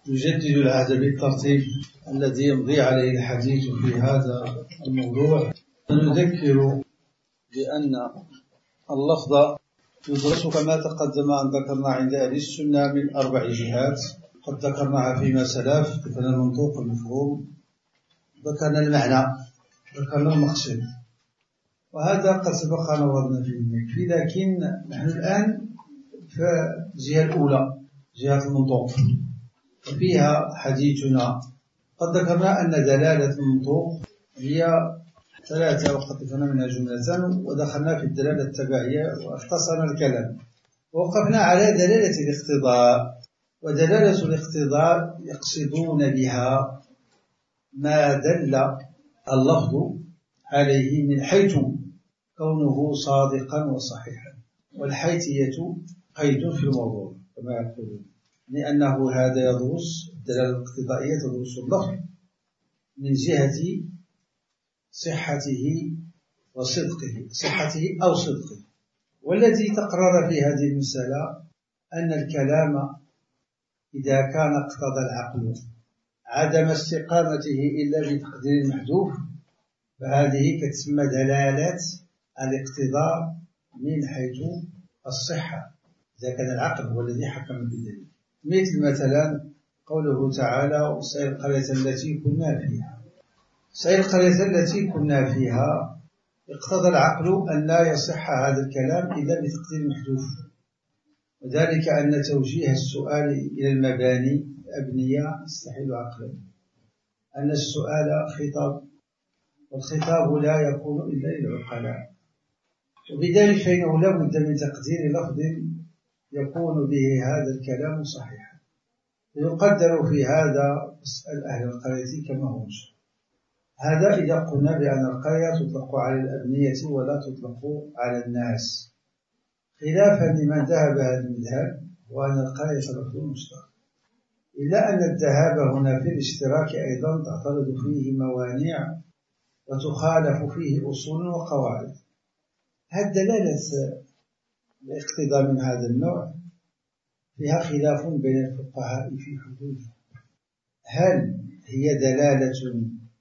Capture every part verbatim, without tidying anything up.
يجدد العهد بالترتيب الذي يمضي عليه الحديث في هذا الموضوع. نذكر بأن اللفظ يدرس كما تقدم أن ذكرنا عند أهل السنة من أربع جهات، قد ذكرناها فيما سلف. ذكرنا المنطوق المفهوم، ذكرنا المعنى، ذكرنا المقصد، وهذا قد سبق نظرنا فيه. لكن نحن الآن في الجهة الأولى، جهة المنطوق، وفيها حديثنا. قد ذكرنا أن دلالة المنطوق هي ثلاثة، وقد ذكرنا منها جملة، ودخلنا في الدلالة التبعية واختصرنا الكلام، ووقفنا على دلالة الاقتضاء. ودلالة الاقتضاء يقصدون بها ما دل اللفظ عليه من حيث كونه صادقا وصحيحا، والحيثية قيد في الموضوع كما يقولون، لأنه هذا يدرس الدلالة الاقتضائية، تدرس اللفظ من جهة صحته وصدقه، صحته أو صدقه. والذي تقرر في هذه المسألة أن الكلام إذا كان اقتضى العقل عدم استقامته إلا بتقدير محذوف، فهذه كتسمى دلالة الاقتضاء من حيث الصحة، إذا كان العقل هو الذي حكم بذلك. مثل مثلا قوله تعالى: وسائر القرية التي كنا فيها. سائر القرية التي كنا فيها اقتضى العقل أن لا يصح هذا الكلام إلا بتقدير محذوف، وذلك أن توجيه السؤال إلى المباني الأبنية يستحيل عقلا، أن السؤال خطاب، والخطاب لا يكون إلا للعقلاء، وبذلك فإنه لا بد من تقدير لفظ يكون به هذا الكلام صحيحا. يقدر في هذا اسأل أهل القرية كما هم. هذا إذا قلنا بأن القرية تطلق على الأبنية ولا تطلق على الناس، خلافا لمن ذهب هذا المذهب وأن القرية لفظ مشترك، إلا أن الذهاب هنا في الاشتراك أيضا تعترض فيه موانع وتخالف فيه أصول وقواعد. هذه دلالة الاقتضاء من هذا النوع فيها خلاف بين الفقهاء في حدودها، هل هي دلالة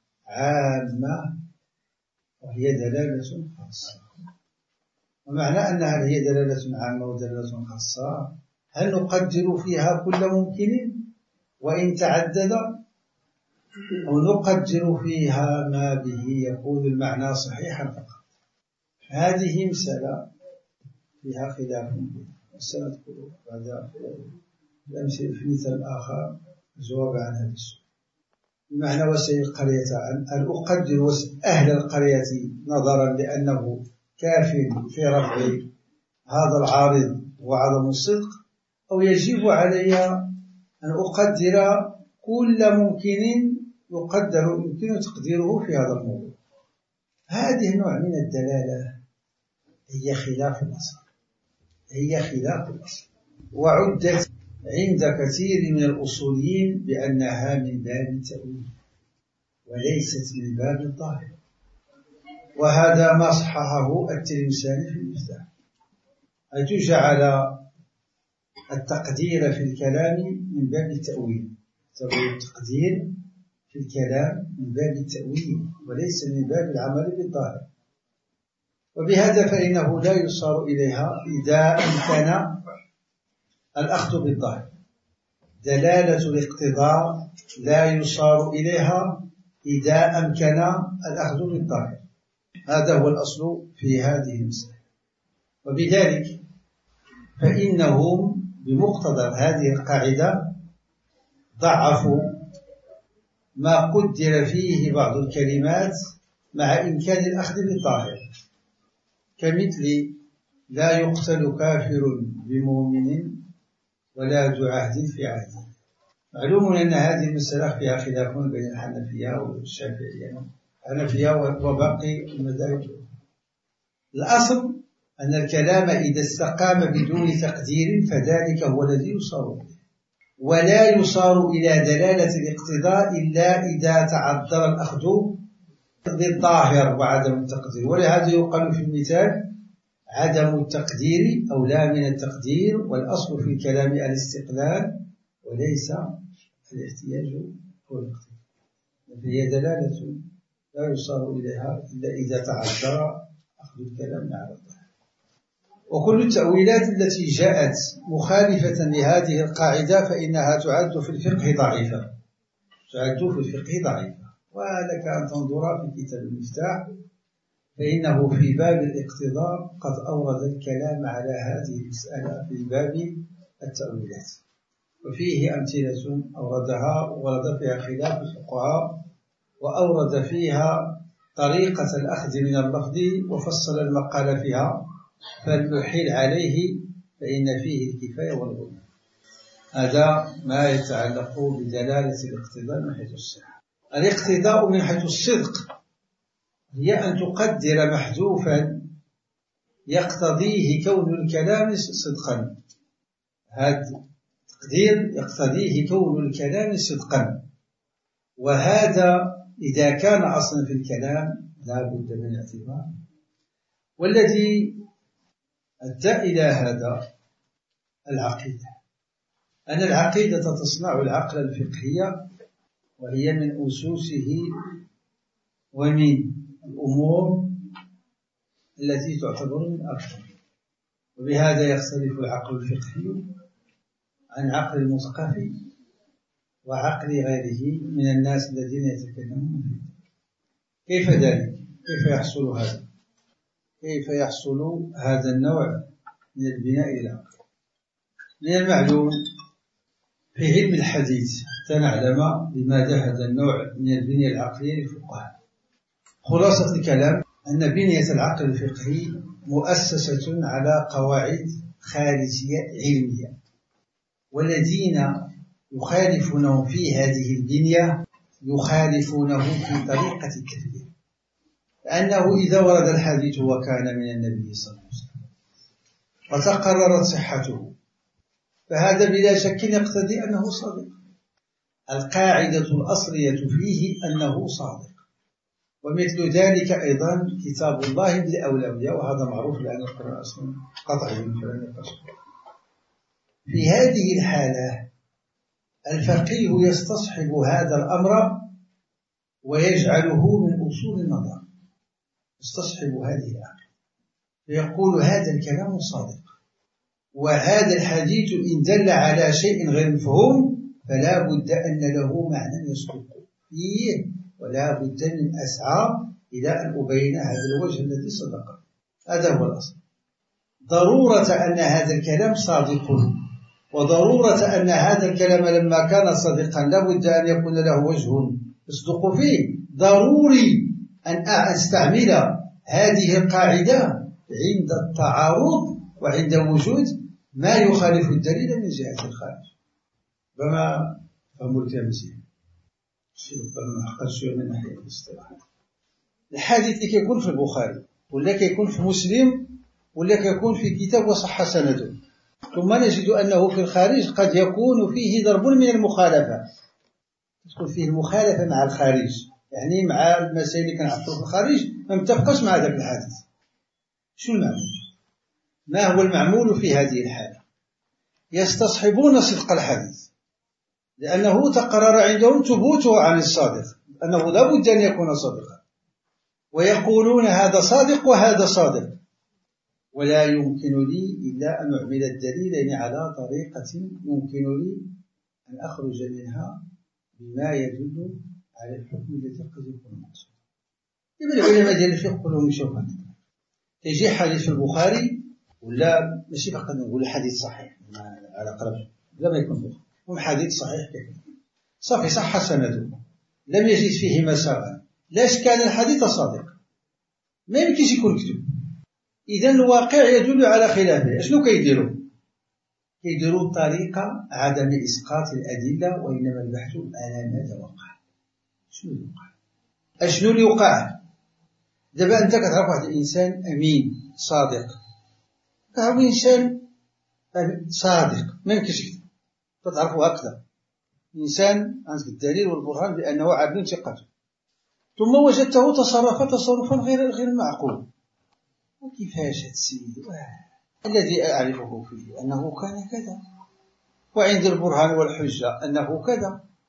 عامة وهي دلالة خاصة؟ ومعنى أنها هي دلالة عامة ودلالة خاصة، هل نقدر فيها كل ممكن وإن تعدد، أو نقدر فيها ما به يكون المعنى صحيحا فقط؟ هذه مسألة فيها خلاف، وسنذكر بعد الأمثلة في مثال آخر الجواب عن هذا السؤال. بمعنى وسائل القرية أن أقدر أهل القرية نظرا لأنه كاف في رفع هذا العارض وعدم الصدق، أو يجب علي أن أقدر كل ممكن يقدر يمكن تقديره في هذا الموضوع. هذه النوع من الدلالة هي خلاف الأصل، هي خلاف الأصل، وعدت عند كثير من الأصوليين بأنها من باب التأويل وليست من باب الظاهر، وهذا ما صححه التلمساني في المفتاح، أي جعل التقدير في الكلام من باب التأويل، التقدير في الكلام من باب التأويل وليس من باب العمل بالظاهر. وبهذا فإنه لا يصار إليها إذا أمكن الأخذ بالظاهر. دلالة الاقتضاء لا يصار إليها إذا أمكن الأخذ بالظاهر، هذا هو الأصل في هذه المسألة. وبذلك فإنهم بمقتضى هذه القاعدة ضعفوا ما قدر فيه بعض الكلمات مع إمكان الأخذ بالظاهر، كمثل لا يقتل كافر بمؤمن ولا ذو عهد في عهده. معلوم أن هذه المسألة فيها خلاف بين الحنفية والشافعية، الحنفية وباقي المذاهب. الأصل أن الكلام إذا استقام بدون تقدير فذلك هو الذي يصار إليه، ولا يصار إلى دلالة الاقتضاء إلا إذا تعذر الأخذ بالظاهر وعدم التقدير. ولهذا يقال في المثال: عدم التقدير أو لا من التقدير، والأصل في الكلام الاستقلال وليس الاحتياج هو الاقتضاء، فهي دلالة لا يصار إليها إلا إذا تعذر أخذ الكلام على الظاهر. وكل التأويلات التي جاءت مخالفة لهذه القاعدة فإنها تعد في الفقه ضعيفة، تعد في الفقه ضعيفة. ولك أن تنظر في كتاب المفتاح فإنه في باب الاقتضاء قد أورد الكلام على هذه المسألة في باب التأويلات، وفيه أمثلة أوردها ورد فيها خلاف الفقهاء، وأورد فيها طريقة الأخذ من اللفظ وفصل المقال فيها، فالمحيل عليه فإن فيه الكفاية والغنى. هذا ما يتعلق بدلالة الاقتضاء من حيث الصحة. الاقتضاء من حيث الصدق هي أن تقدر محذوفا يقتضيه كون الكلام صدقا، هذا تقدير يقتضيه كون الكلام صدقا، وهذا إذا كان أصلا في الكلام لا بد من اعتبار. والذي أدى إلى هذا العقيدة، أن العقيدة تصنع العقل الفقهي، وهي من أسسه ومن الأمور التي تعتبر من أكثر. وبهذا يختلف العقل الفقهي عن عقل المثقف وعقل غيره من الناس الذين يتكلمون فيه. كيف ذلك؟ كيف يحصل هذا؟ كيف يحصل هذا النوع من البناء للعقل؟ من المعلوم في علم الحديث حتى نعلم لماذا هذا النوع من البنية العقلية للفقهاء. خلاصة الكلام أن بنية العقل الفقهي مؤسسة على قواعد خارجية علمية، والذين يخالفونه في هذه البنية يخالفونه في طريقة التفكير، لأنه إذا ورد الحديث وكان من النبي صلى الله عليه وسلم وتقررت صحته فهذا بلا شك يقتضي أنه صادق. القاعدة الأصلية فيه أنه صادق. ومثل ذلك أيضا كتاب الله بالأولوية، وهذا معروف لأن القرآن أصلا قطعي فلن يقصد. في هذه الحالة الفقيه يستصحب هذا الأمر ويجعله من أصول النظر، يستصحب هذه الأمر فيقول هذا الكلام صادق، وهذا الحديث إن دل على شيء غير مفهوم فلا بد أن له معنى يصدق فيه، ولا بد من أسعى إلى أن أبين هذا الوجه الذي صدق. هذا هو الأصل. ضرورة أن هذا الكلام صادق، وضرورة أن هذا الكلام لما كان صادقا لا بد أن يكون له وجه يصدق فيه. ضروري أن أستعمل هذه القاعدة عند التعارض وعند وجود ما يخالف الدليل من جهة الخارج. بما فهموا التمثيل ربما حقا شوية من ناحية الاصطلاح. الحديث كيكون في البخاري ولا كيكون في مسلم ولا كيكون في كتاب وصح سنده، ثم نجد أنه في الخارج قد يكون فيه ضرب من المخالفة، تكون فيه المخالفة مع الخارج، يعني مع المسائل اللي كنعرفوها في الخارج ما متفقش مع ذاك الحديث. شو المعمول؟ ما هو المعمول في هذه الحالة؟ يستصحبون صدق الحديث لأنه تقرر عندهم ثبوته عن الصادق، أنه لا بد أن يكون صادقا، ويقولون هذا صادق وهذا صادق، ولا يمكن لي إلا أن أعمل الدليلين على طريقة يمكن لي أن أخرج منها بما يدل على الحكم الذي قد يكون مقصود. يبقى العلماء ديال الفقه كلهم يشوفوا هذا. يجي حديث في البخاري ولا ماشي فقط نقول حديث صحيح على قلب لا ما يكون بخاري هم حديث صحيح كذا صافي صح سنده لم يجد فيه مساوئ، لاش كان الحديث صادق ما يمكنش يكون كذب. إذا الواقع يدل على خلافه. أشنو كيديروا؟ كيديروا طريقة عدم إسقاط الأدلة، وإنما البحث على ماذا وقع. شنو اللي وقع؟ أشنو اللي وقع؟ دابا أنت كتعرف واحد الإنسان أمين صادق، كتعرف إنسان صادق ما يمكنش يكذب، تتعرفوا هكذا إنسان عندك الدليل والبرهان بأنه عدل ثقته، ثم وجدته تصرف تصرفا غير غير معقول. وكيفاش هذا السيد الذي أعرفه فيه أنه كان كذا، وعند البرهان والحجة أنه كذا،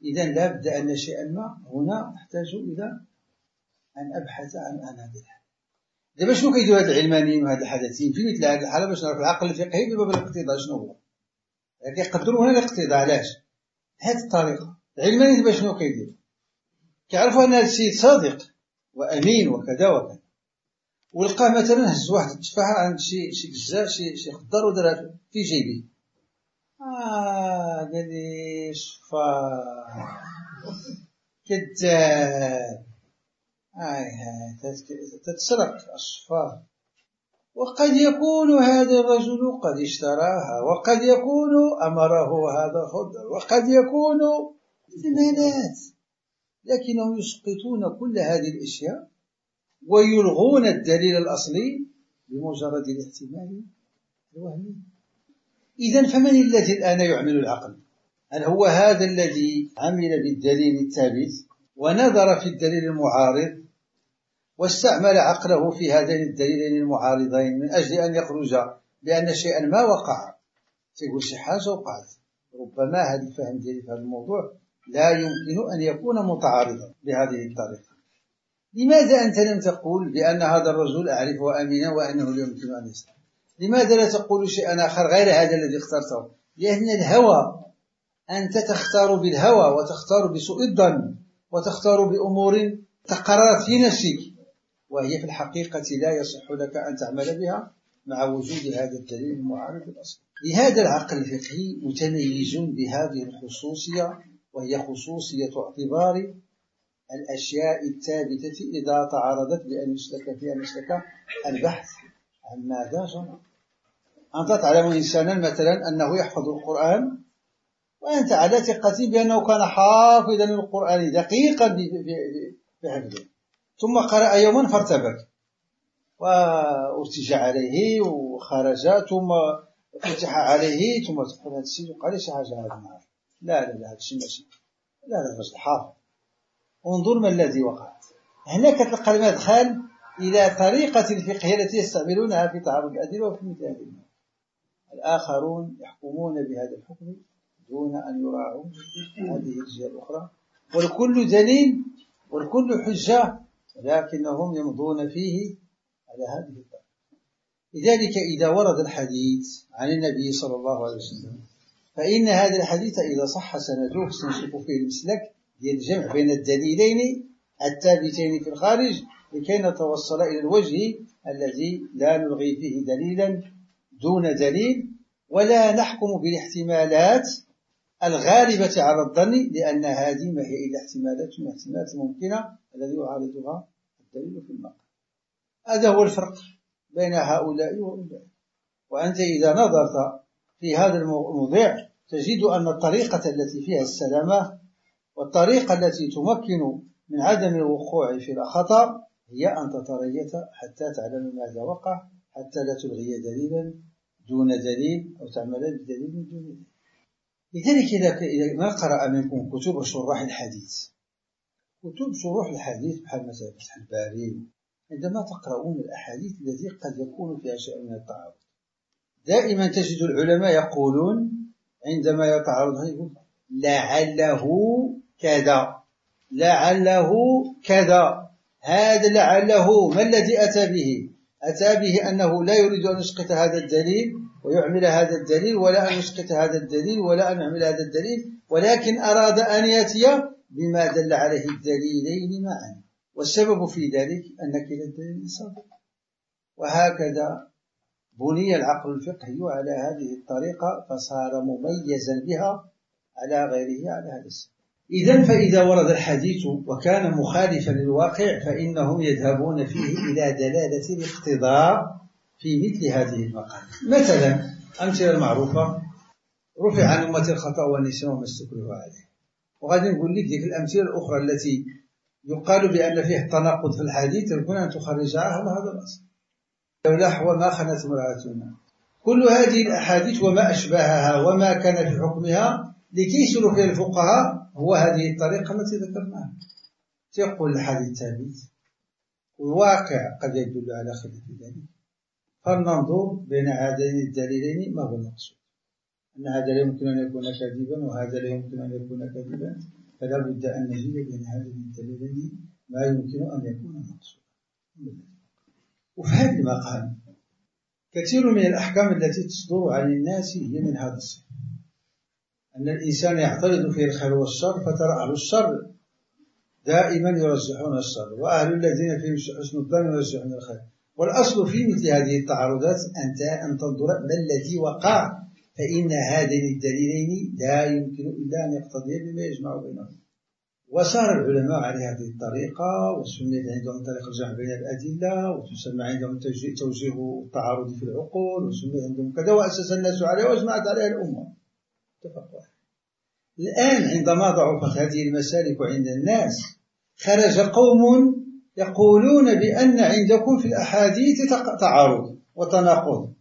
إذا لا بد أن شيئا ما هنا أحتاج إلى أن أبحث عن عن هذا الحدث. دابا شنو كيديروا هاد العلمانيين وهاد الحدثين في مثل هذه الحالة باش نعرف العقل الفقهي بباب الاقتضاء شنو هو؟ كيقدروا هنا الاقتضاء. علاش؟ بهذه الطريقة. العلمانيين دابا شنو كيديروا؟ كيعرفوا أن هذا الشيء صادق وأمين وكذا وكذا، ولقاه مثلا هز واحد التفاحة عند شي شي جزار شي شي خضار ودارها في جيبه. آه قال لي شفا كذاب، هاي هاي تتسرق الشفا. وقد يكون هذا الرجل قد اشتراها، وقد يكون أمره هذا خضر، وقد يكون احتمالات، لكنهم يسقطون كل هذه الأشياء ويلغون الدليل الأصلي بمجرد الاحتمال الوهمي. إذن فمن الذي الآن يعمل العقل؟ هل هو هذا الذي عمل بالدليل الثابت ونظر في الدليل المعارض واستعمل عقله في هذين الدليلين المعارضين من أجل أن يخرج بأن شيئا ما وقع؟ تقول شي حاجة وقعت. ربما هذا الفهم ديالي في هذا الموضوع لا يمكن أن يكون متعارضا بهذه الطريقة. لماذا أنت لم تقول بأن هذا الرجل أعرفه أمينا وأنه لا يمكن أن يسلم؟ لماذا لا تقول شيئا آخر غير هذا الذي اخترته؟ لأن الهوى، أنت تختار بالهوى وتختار بسوء الظن وتختار بأمور تقررت في نفسك، وهي في الحقيقة لا يصح لك أن تعمل بها مع وجود هذا الدليل المعارض الأصلي. لهذا العقل الفقهي متميز بهذه الخصوصية، وهي خصوصية اعتبار الأشياء الثابتة إذا تعارضت بأن يسلك فيها مسلك البحث عن ماذا جرى. أنت تعلم إنسانا مثلا أنه يحفظ القرآن، وأنت على ثقة بأنه كان حافظا للقرآن دقيقا بحفظه، ثم قرأ يوما فارتبك وارتجع عليه وخرج، ثم فتح عليه، ثم تقول هذا الشيء قال شي حاجة هذا النهار. لا لا لا هذا الشيء ماشي، لا لا الرجل حافظ. انظر ما الذي وقع هنا. كتلقى المدخل إلى طريقة الفقه التي يستعملونها في تعرض الأدلة وفي مثل هذه الأمور. الآخرون يحكمون بهذا الحكم دون أن يراعوا هذه الجهة الأخرى، والكل دليل والكل حجة، لكنهم يمضون فيه على هذه الطريقة. لذلك إذا ورد الحديث عن النبي صلى الله عليه وسلم فإن هذا الحديث إذا صح سنده سنشوف فيه المسلك ديال الجمع بين الدليلين الثابتين في الخارج لكي نتوصل إلى الوجه الذي لا نلغي فيه دليلا دون دليل، ولا نحكم بالاحتمالات الغالبة على الظن، لأن هذه ما هي إلا احتمالات من الاحتمالات الممكنة الذي يعارضها الدليل في المقام. هذا هو الفرق بين هؤلاء وأولئك. وأنت إذا نظرت في هذا الموضوع تجد أن الطريقة التي فيها السلامة والطريقة التي تمكن من عدم الوقوع في الخطأ هي أن تتريث حتى تعلم ماذا وقع، حتى لا تلغي دليلا دون دليل أو تعمل بدليل دون دليل. لذلك إذا ما قرأ منكم كتب شروح الحديث، كتب شروح الحديث بحال مثلا فتح الباري، عندما تقرؤون الأحاديث التي قد يكون فيها شيء من التعارض، دائما تجد العلماء يقولون عندما يتعارض يقول لعله كذا لعله كذا. هذا لعله ما الذي أتى به؟ أتى به أنه لا يريد أن يسقط هذا الدليل ويعمل هذا الدليل، ولا أن يسقط هذا الدليل ولا أن يعمل هذا الدليل، ولكن أراد أن يأتي بما دل عليه الدليلين معا، والسبب في ذلك أن كلا الدليل صادق. وهكذا بني العقل الفقهي على هذه الطريقة فصار مميزا بها على غيره على هذا السبب. إذن فإذا ورد الحديث وكان مخالفا للواقع فإنهم يذهبون فيه إلى دلالة الاقتضاء في مثل هذه المقام. مثلا أمثلة المعروفة: رفع عن أمة الخطأ والنسيان وما استكرهوا عليه. وغادي نقول لك ذيك الأمثلة الأخرى التي يقال بأن فيه التناقض في الحديث يمكن أن تخرجها على هذا الأصل. لولا وما خنت امرأتنا. كل هذه الأحاديث وما أشبهها وما كان في حكمها لكي يسلك الفقهاء هو هذه الطريقة التي ذكرناها. تقول الحديث ثابت والواقع قد يدل على خلاف ذلك، فلننظر بين هذين الدليلين ما هو المقصود. أن هذا لا يمكن أن يكون كذبا وهذا لا يمكن أن يكون كذبا، فلا بد أن نجد بين هذين الدليلين ما يمكن أن يكون مقصودا. وفي هذا المقام كثير من الأحكام التي تصدر عن الناس هي من هذا الصنف، أن الإنسان يعترض في الخير والشر، فترى أهل الشر دائما يرجحون الشر، وأهل الذين فيهم حسن الظن يرجحون الخير. والأصل في مثل هذه التعارضات أن تنظر ما الذي وقع، فإن هذين الدليلين لا يمكن إلا أن يقتضيا بما يجمع بينهم. وسار العلماء على هذه الطريقة، وسميت عندهم طريقة الجمع بين الأدلة، وتسمى عندهم توجيه التعارض في العقول، وسمي عندهم كذا، وأسس الناس عليها واجمعت عليها الأمة. اتفقوا. الآن عندما ضعفت هذه المسالك عند الناس، خرج قوم يقولون بأن عندكم في الأحاديث تعارض وتناقض،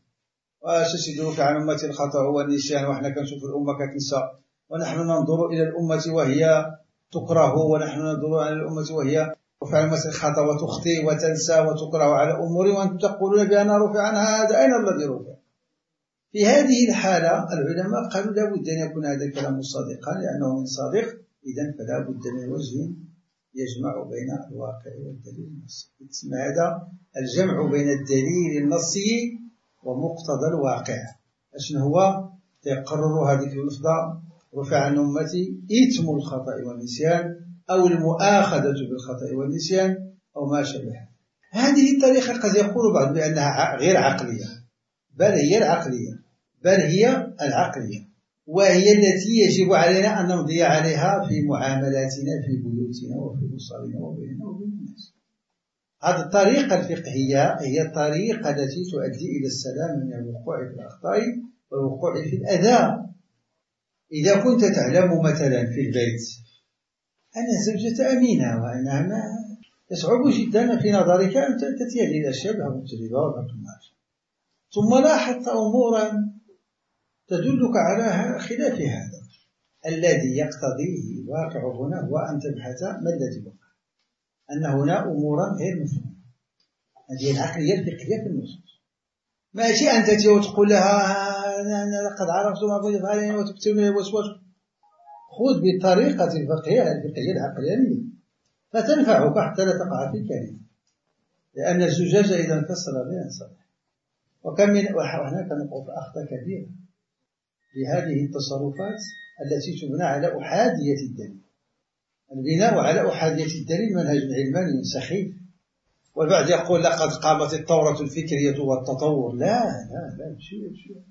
وستدرك عن أمة الخطأ والنسيان، وإحنا كنشوف الأمة كتنسى، ونحن ننظر إلى الأمة وهي تكره، ونحن ننظر إلى الأمة وهي رفع أمة الخطأ وتخطئ وتنسى وتكره على أمور، وأنتم تقولون بأنها رفع عنها هذا، أين الذي رفع؟ في هذه الحالة العلماء قالوا لا بد أن يكون هذا الكلام صادقا، لأنه من صادق إذن فلا بد من وجه يجمع بين الواقع والدليل النصي. اسم هذا الجمع بين الدليل النصي ومقتضى الواقع. أشنو هو؟ تقرر هذه اللفظة رفع عن أمتي إثم الخطأ والنسيان، أو المؤاخذة بالخطأ والنسيان، أو ما شابه. هذه الطريقة قد يقول بعض بأنها غير عقلية، بل هي العقلية، بل هي العقلية، وهي التي يجب علينا أن نمضي عليها في معاملاتنا في بيوتنا وفي أسرنا وبيننا وبين الناس. هذه الطريقة الفقهية هي الطريقة التي تؤدي إلى السلام من الوقوع في الأخطاء والوقوع في الأذى. إذا كنت تعلم مثلا في البيت أن زوجة أمينة وأنها ما يصعب جدا في نظرك أن تأتي هذه الأشياء بها مجربة وبها، ثم لاحظت أمورا تدلك على خلاف هذا، الذي يقتضيه الواقع هنا هو أن تبحث ما الذي وقع، أن هنا أمورا غير مفهومة. هذه العقلية الفقهية في النصوص. ماشي أن تأتي وتقول لها أنا لقد عرفت ما كنت تفعلين وتكتبني الوسواس. خذ بالطريقة الفقهية الفقهية العقلانية فتنفعك حتى لا تقع في الكارثة، لأن الزجاج إذا انكسر لا ينصلح. وكم من وهناك نقع في أخطاء كبيرة بهذه التصرفات التي تبنى على أحادية الدليل. البناء على أحادية الدليل منهج علماني سخيف، والبعض يقول لقد قامت الثورة الفكرية والتطور. لا لا لا شيء شيء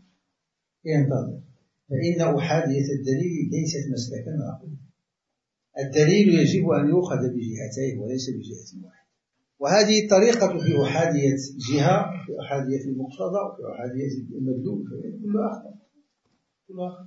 ينتظر، فإن أحادية الدليل ليست مسلكا معقولا. الدليل يجب أن يؤخذ بجهتين وليس بجهة واحدة، وهذه الطريقة في أحادية جهة، في أحادية المقتضى، وفي أحادية المدلول، كلها أخطاء كلها أخطاء.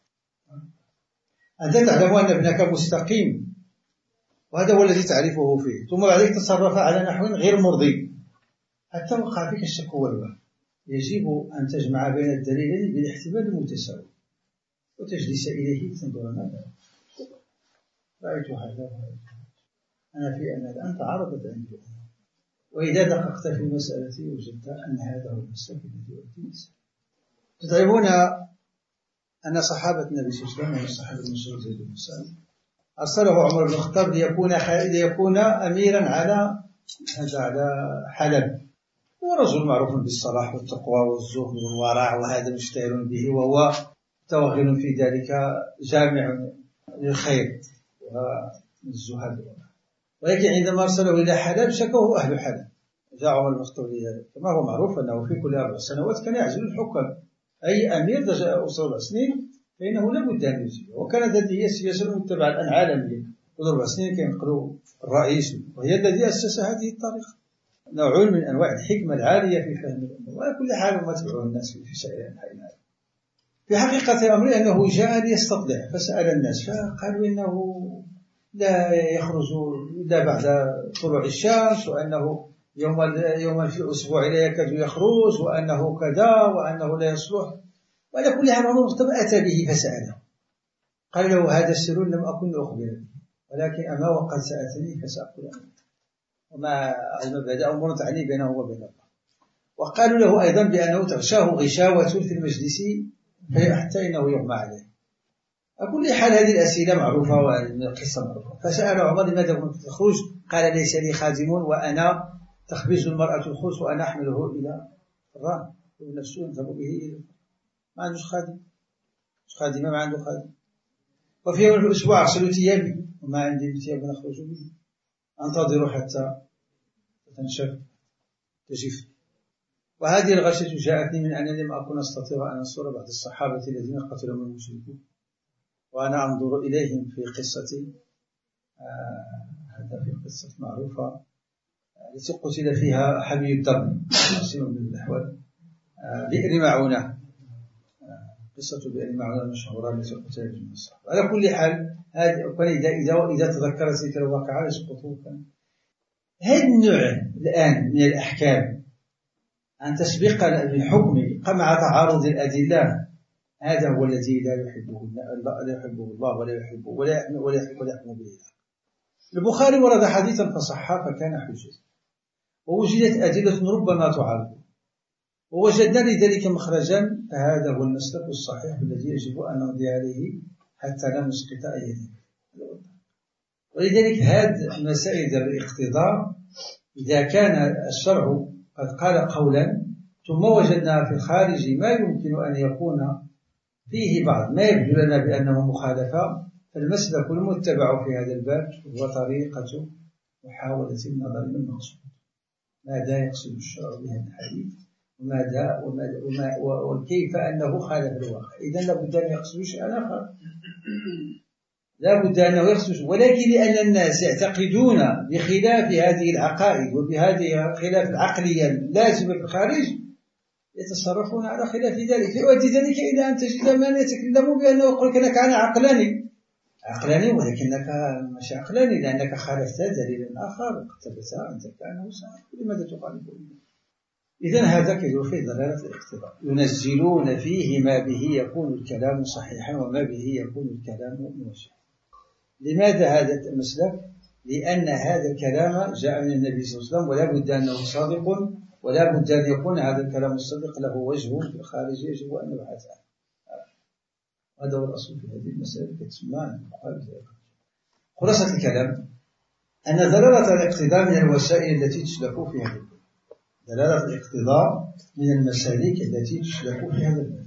أنت تعلم أن ابنك مستقيم، وهذا هو الذي تعرفه فيه، ثم بعد ذلك تصرف على نحو غير مرضي حتى وقع فيك الشك والوهم. يجب أن تجمع بين الدليلين بالاحتمال المتساوي وتجلس إليه تنظر ماذا رأيت هذا ورأيت هذا، أنا في أن الآن تعارضت عندي، وإذا دققت في المسألة وجدت أن هذا هو المسلك الذي يؤدي المسألة. تدركون أن صحابة النبي صلى الله عليه وسلم والصحابة المشهور زيد بن ثابت أرسله عمر بن الخطاب ليكون ليكون أميرا على هذا على حلب، ورجل معروف بالصلاح والتقوى والزهد والورع، وهذا مشتهر به، وهو توغل في ذلك جامع للخير والزهد. ولكن عندما أرسله إلى حلب شكوه أهل حلب، جاء عمر بن الخطاب لذلك، كما هو معروف أنه في كل أربع سنوات كان يعزل الحكم. أي أمير إذا وصل أربع سنين فإنه لا بد أن يزيل، وكانت هذه هي السياسة المتبعة الآن عالميا. كل أربع سنين كينقلوا الرئيس، وهي الذي أسس هذه الطريقة. نوع من أنواع الحكمة العالية في فهم الأمور، وعلى كل حال ما تبعه الناس في سائر أنحاء العالم. في حقيقة الأمر أنه جاء ليستطلع، فسأل الناس فقالوا إنه لا يخرج إلا بعد طلوع الشمس، وأنه يوم يوما في الأسبوع لا يكاد يخرج، وأنه كذا وأنه لا يصلح. وعلى كل حال عمر بن أتى به فسأله، قال له هذا السر لم أكن أخبر به، ولكن أما وقد سألتني فسأقول أنت، وما بدأ أمور تعني بينه وبين الله. وقالوا له أيضا بأنه تغشاه غشاوة في المجلس حتى إنه يغمى عليه. على كل حال هذه الأسئلة معروفة والقصة معروفة. فسأل عمر لماذا كنت تخرج؟ قال ليس لي خادم وأنا تخبز المرأة الخبز وأنا أحمله إلى الرهن ونفسه يذهب به إلى ما عندوش خادم، مش خادمة ما عنده خادم. وفي يوم الأسبوع أغسل ثيابي وما عندي ثياب نخرج به، أنتظر حتى تنشف تجف. وهذه الغشة جاءتني من أنني لم أكن أستطيع أن أنصر بعض الصحابة الذين قتلهم المشركون وأنا أنظر إليهم في قصة هذا آه في قصة معروفة التي قتل فيها حمي الدرب عاصم بن الأحوال آه بئر معونة، آه قصة بئر معونة المشهورة التي قتل في مصر. على كل حال هذه إذا إذا إذا تذكرت تلك الواقعة يسقط. هذا النوع الآن من الأحكام أن تسبق بالحكم مع تعارض الأدلة، هذا هو الذي لا يحبه لا يحبه الله ولا يحبه ولا ولا يحكم به. البخاري ورد حديثا فصحى فكان حجة، ووجدت أدلة ربما تعارض، ووجدنا لذلك مخرجا، فهذا هو المسلك الصحيح الذي يجب أن نمضي عليه حتى لا نسقط أي دليل. ولذلك هذه مسائل الاقتضاء إذا كان الشرع قد قال قولا ثم وجدنا في الخارج ما يمكن أن يكون فيه بعض ما يبدو لنا بأنه مخالفة، فالمسلك المتبع في هذا الباب هو طريقة محاولة النظر للمقصود، ماذا يقصد الشرع بهذا الحديث وماذا وما وكيف أنه خالف الواقع. إذن لابد أن يقصد شيئا آخر، لابد أنه يقصد، ولكن لأن الناس يعتقدون بخلاف هذه العقائد وبهذه الخلاف العقلية اللازمة في الخارج يتصرفون على خلاف ذلك، فيؤدي ذلك إلى أن تجد من يتكلم بأنه يقول لك أنا عقلاني عقلاني ولكنك مش عقلاني لأنك خالفت دليلا آخر وقد ثبت عندك أنه صحيح، لماذا تخالفه؟ إذن هذا كيدخل في دلالة الاقتضاء، ينزلون فيه ما به يكون الكلام صحيحا وما به يكون الكلام موجها. لماذا هذا المسلك؟ لأن هذا الكلام جاء من النبي صلى الله عليه وسلم ولا بد أنه صادق، ولا بد أن يكون هذا الكلام الصدق له وجه في الخارج يجب أن نبحث عنه. هذا هو الأصل في هذه المسألة كتسمى خلاصة الكلام أن دلالة الاقتضاء من الوسائل التي تسلك في هذا الباب، دلالة الاقتضاء من المسالك التي تسلك في هذا الباب،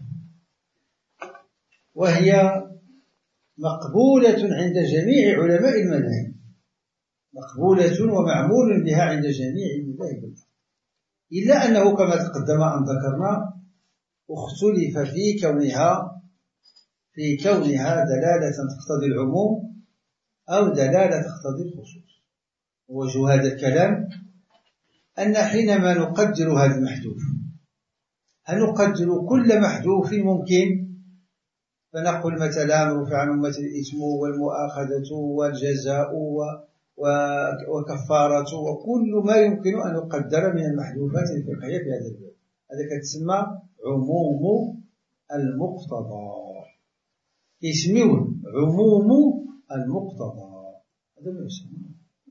وهي مقبولة عند جميع علماء المذاهب، مقبولة ومعمول بها عند جميع المذاهب، إلا أنه كما تقدم أن ذكرنا اختلف في كونها في كونها دلالة تقتضي العموم أو دلالة تقتضي الخصوص. ووجه هذا الكلام أن حينما نقدر هذا المحذوف هل نقدر كل محذوف ممكن؟ فنقول مثلا رفع عن أمة الإثم والمؤاخذة والجزاء وكفارة وكل ما يمكن أن يقدر من المحذوفات الفقهية في هذا الباب، هذا كتسمى عموم المقتضى، يسميه عموم المقتضى، هذا ما يسمى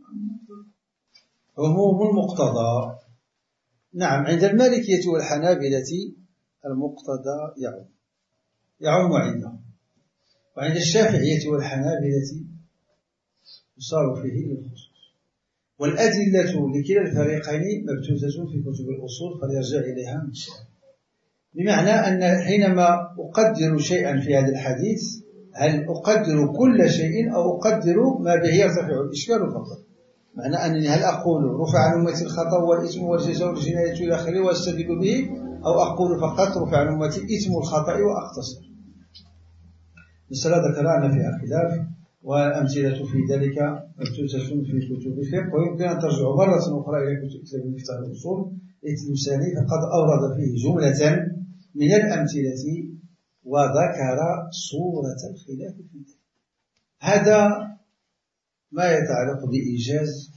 عموم المقتضى. نعم، عند المالكية والحنابلة المقتضى يعم يعم عندهم، وعند الشافعية والحنابلة يصار فيه الخصوص. والأدلة لكلا الفريقين مبثوثة في كتب الأصول فليرجع إليها من شاء، بمعنى أن حينما أقدر شيئا في هذا الحديث هل أقدر كل شيء أو أقدر ما به يرتفع الإشكال فقط؟ معنى أنني هل أقول رفع عن أمتي الخطأ والإثم والجزاء والجناية إلى آخره واستدل به، أو أقول فقط رفع عن أمتي الإثم والخطأ وأختصر؟ مسألة ذكرنا فيها خلاف، وأمثلة في ذلك مبثوثة في كتب الفقه، ويمكن أن ترجعوا مرة أخرى إلى كتاب مفتاح الأصول للتمساني فقد أورد فيه جملة من الأمثلة وذكر صورة الخلاف في ذلك. هذا ما يتعلق بإيجاز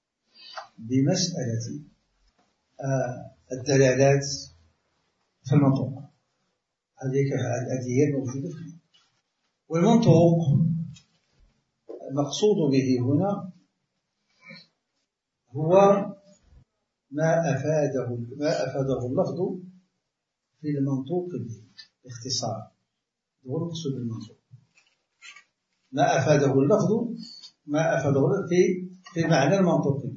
بمسألة الدلالات في المنطوق، هذه الأدية الموجودة فيه. والمنطوق المقصود به هنا هو ما أفاده ما أفاده اللفظ في المنطوق به باختصار، هو المقصود بالمنطوق. ما أفاده اللفظ ما أفاده في في المعنى المنطقي،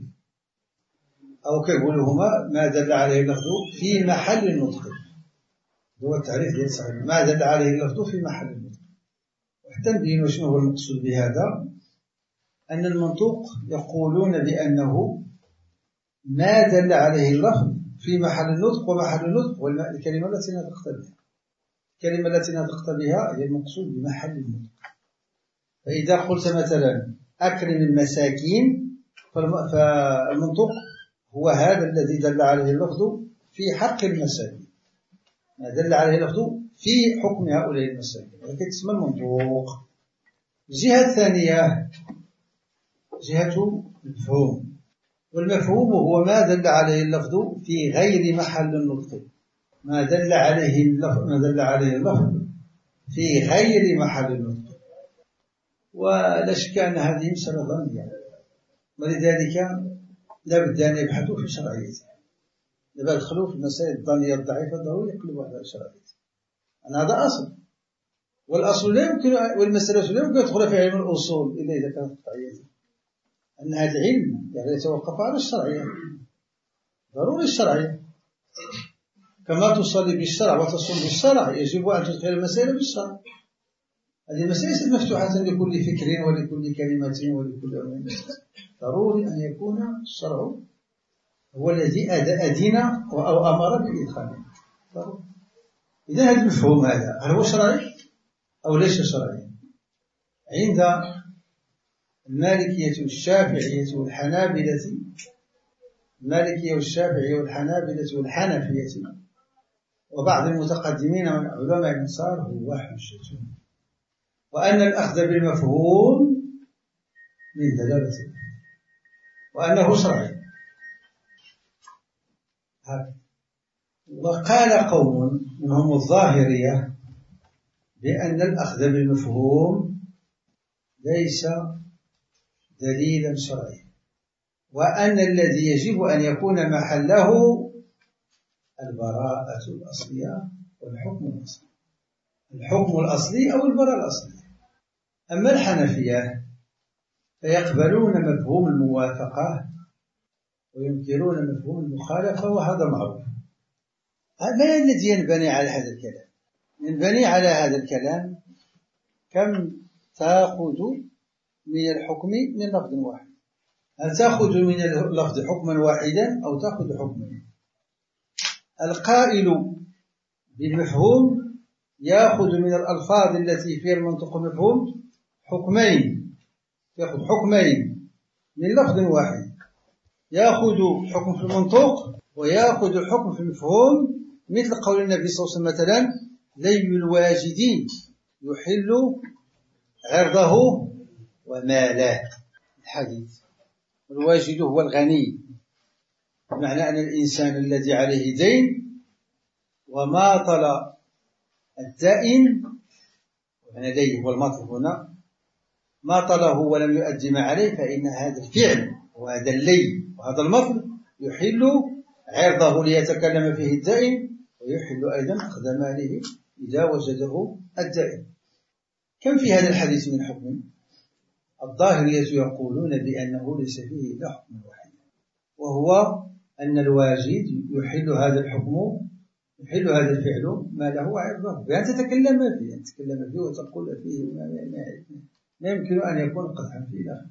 أو كيقولوا هما ما دل عليه اللفظ في محل النطق. هو التعريف ديال صحيح ما دل عليه اللفظ في محل النطق. وحتى نبينوا شنو هو المقصود بهذا، أن المنطوق يقولون بأنه ما دل عليه اللفظ في محل النطق، ومحل النطق والكلمة التي نطقت بها. الكلمة التي نطقت بها هي المقصود بمحل النطق. فإذا قلت مثلا أكرم المساكين، فالمنطوق هو هذا الذي دل عليه اللفظ في حق المساكين، ما دل عليه اللفظ في حكم هؤلاء المساكين، هذا اسمه المنطوق. الجهة الثانية جهة المفهوم، والمفهوم هو ما دل عليه اللفظ في غير محل النطق، ما دل عليه اللفظ ما دل عليه اللفظ في غير محل النطق. ولا شك أن هذه مسألة ظنية، ولذلك لا بد أن يبحثوا في شرعيتها. إذا دخلوا في المسائل الظنية الضعيفة ضروري يقلبوا على شرعيتها، أن هذا أصل، والأصل لا يمكن، والمسألة لا يمكن أن تدخل في علم الأصول إلا إذا كانت قطعية، أن هذا العلم يعني يتوقف على الشرعية، ضروري الشرعية. كما تصلي بالشرع وتصوم بالشرع يجب أن تدخل المسائل بالشرع. هذه المسائل مفتوحة لكل فكر ولكل كلمة ولكل أمر. ضروري أن يكون الشرع هو الذي أدين أو أمر بإدخاله. إذا هذا المفهوم هذا هل هو شرعي أو ليس شرعي؟ عند المالكية والشافعية والحنابلة المالكية والشافعية والحنابلة والحنفية وبعض المتقدمين من علماء الأنصار هو حجة، وأن الأخذ بالمفهوم من دلالته وأنه شرعي. وقال قوم منهم الظاهرية بأن الأخذ بالمفهوم ليس دليلا شرعيا، وأن الذي يجب أن يكون محله البراءة الأصلية والحكم الأصلي، الحكم الأصلي أو البراءة الأصلية. أما الحنفية فيقبلون مفهوم الموافقة وينكرون مفهوم المخالفة، وهذا معروف. ما الذي ينبني على هذا الكلام؟ ينبني على هذا الكلام كم تأخذ من الحكم من لفظ واحد؟ هل تأخذ من اللفظ حكما واحدا أو تأخذ حكما؟ القائل بالمفهوم يأخذ من الألفاظ التي فيها المنطق مفهوم حكمين، يأخذ حكمين من لفظ واحد، يأخذ حكم في المنطق ويأخذ حكم في المفهوم، مثل قول النبي صلى الله عليه وسلم مثلا لي الواجد يحل عرضه وماله، الحديث. الواجد هو الغني، بمعنى أن الإنسان الذي عليه دين وماطل الدائن، ومن ليه هو المطل هنا، ماطله ولم يؤدي ما عليه، فإن هذا الفعل وهذا اللي وهذا المطل يحل عرضه ليتكلم فيه الدائن، ويحل أيضا أخذ ماله إذا وجده الدائن. كم في هذا الحديث من حكم؟ الظاهرية يقولون بأنه ليس فيه إلا حكم واحد، وهو أن الواجد يحل هذا الحكم، يحل هذا الفعل ما له عرضه، بأن تتكلم فيه أن تتكلم فيه وتقول فيه ما يمكن أن يكون قدحا فيه الآخر.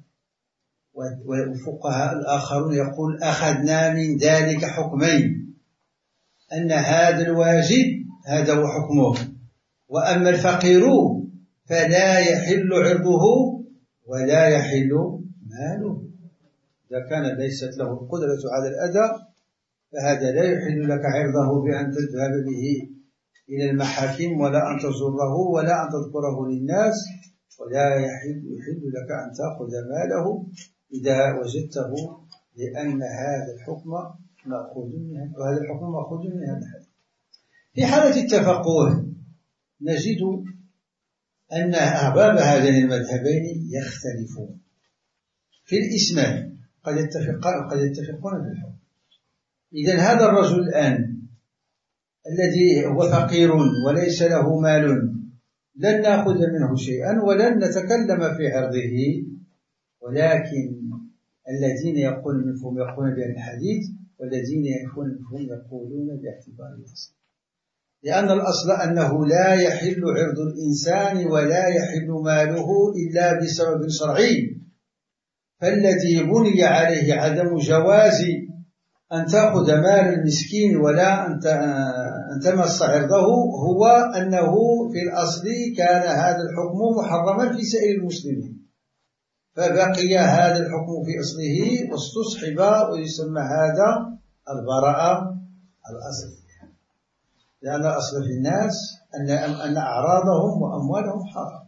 والفقهاء الآخرون يقول أخذنا من ذلك حكمين، أن هذا الواجد هذا هو حكمه، وأما الفقير فلا يحل عرضه ولا يحل ماله. إذا كان ليست له القدرة على الأداء فهذا لا يحل لك عرضه بأن تذهب به إلى المحاكم، ولا أن تزوره، ولا أن تذكره للناس، ولا يحل, يحل لك أن تأخذ ماله إذا وجدته، لأن هذا الحكم مأخوذ منه، وهذا الحكم مأخوذ من هذا الحديث. في حالة التفقه نجد أن أحباب هذين المذهبين يختلفون في الإسناد، قد قد يتفقون في الحكم. إذن هذا الرجل الآن الذي هو فقير وليس له مال لن نأخذ منه شيئا ولن نتكلم في عرضه، ولكن الذين يقولون المفهوم يقولون بأن الحديث، والذين يكون المفهوم يقولون باعتبار الأصل، لأن الأصل أنه لا يحل عرض الإنسان ولا يحل ماله إلا بسبب شرعي، فالذي بني عليه عدم جواز أن تأخذ مال المسكين ولا أن تمس عرضه هو أنه في الأصل كان هذا الحكم محرما في سائر المسلمين، فبقي هذا الحكم في أصله واستصحب، ويسمى هذا البراءة الأصلية، لأن الأصل في الناس أن أن أعراضهم وأموالهم حرام.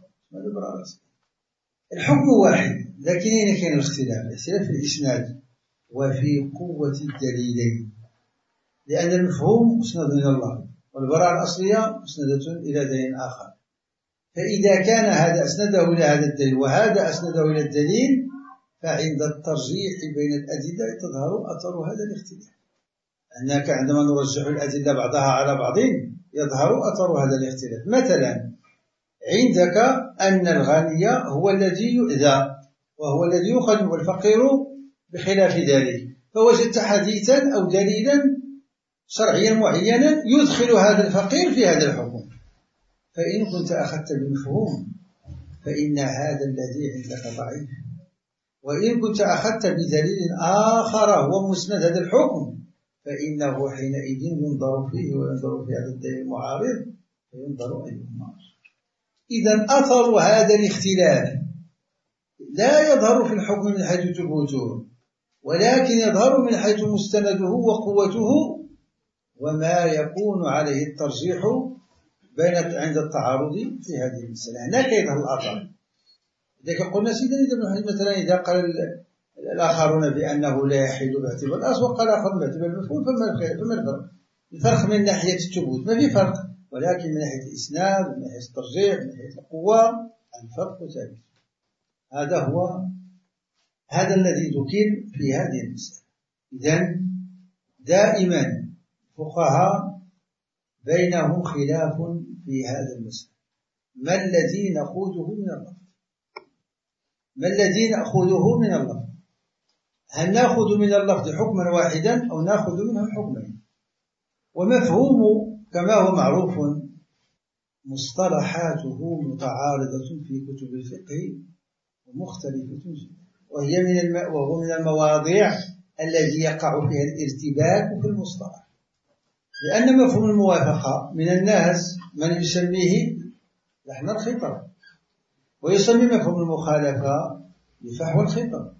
الحكم واحد، لكن هنا كاين الاختلاف، الاختلاف في الإسناد وفي قوة الدليلين، لأن المفهوم مسند من الله والبراءة الأصلية مسندة إلى دليل آخر، فإذا كان هذا أسنده إلى هذا الدليل وهذا أسنده إلى الدليل، فعند الترجيح بين الأدلة تظهر أثر هذا الاختلاف، أنك عندما نرجح الأدلة بعضها على بعض يظهر أثر هذا الاختلاف. مثلا عندك أن الغني هو الذي يؤذى وهو الذي يخرج، والفقير بخلاف ذلك، فوجدت حديثا أو دليلا شرعيا معينا يدخل هذا الفقير في هذا الحكم، فإن كنت أخذت بالمفهوم فإن هذا الذي عندك ضعيف، وإن كنت أخذت بدليل آخر هو مسند هذا الحكم فإنه حينئذ ينظر فيه وينظر في هذا الدليل المعارض فينظر أيهما. إذا أثر هذا الاختلاف لا يظهر في الحكم من حيث ثبوته، ولكن يظهر من حيث مستنده وقوته وما يكون عليه الترجيح بين عند التعارض في هذه المسألة. هناك يظهر الأثر. إذا قلنا سيدنا مثلا إذا قال الآخرون بأنه لا يحل باعتبار الأصل وقال آخر باعتبار المفهوم، فما الفرق؟ الفرق من ناحية الثبوت ما في فرق، ولكن من ناحية الإسناد، من ناحية الترجيح، من ناحية القوة الفرق ثابت. هذا هو هذا الذي ذكر في هذه المسألة. إذن دائما فقهاء بينهم خلاف في هذا المسألة، ما الذي نأخذه من الله؟ ما الذي نأخذه من الله؟ هل نأخذ من اللفظ حكما واحدا أو نأخذ منه حكمين؟ ومفهوم كما هو معروف مصطلحاته متعارضة في كتب الفقه ومختلفة جدا، وهي من الم... وهو من المواضيع التي يقع فيها الارتباك في المصطلح، لأن مفهوم الموافقة من الناس من يسميه لحن الخطاب، ويسمي مفهوم المخالفة بفحوى الخطاب،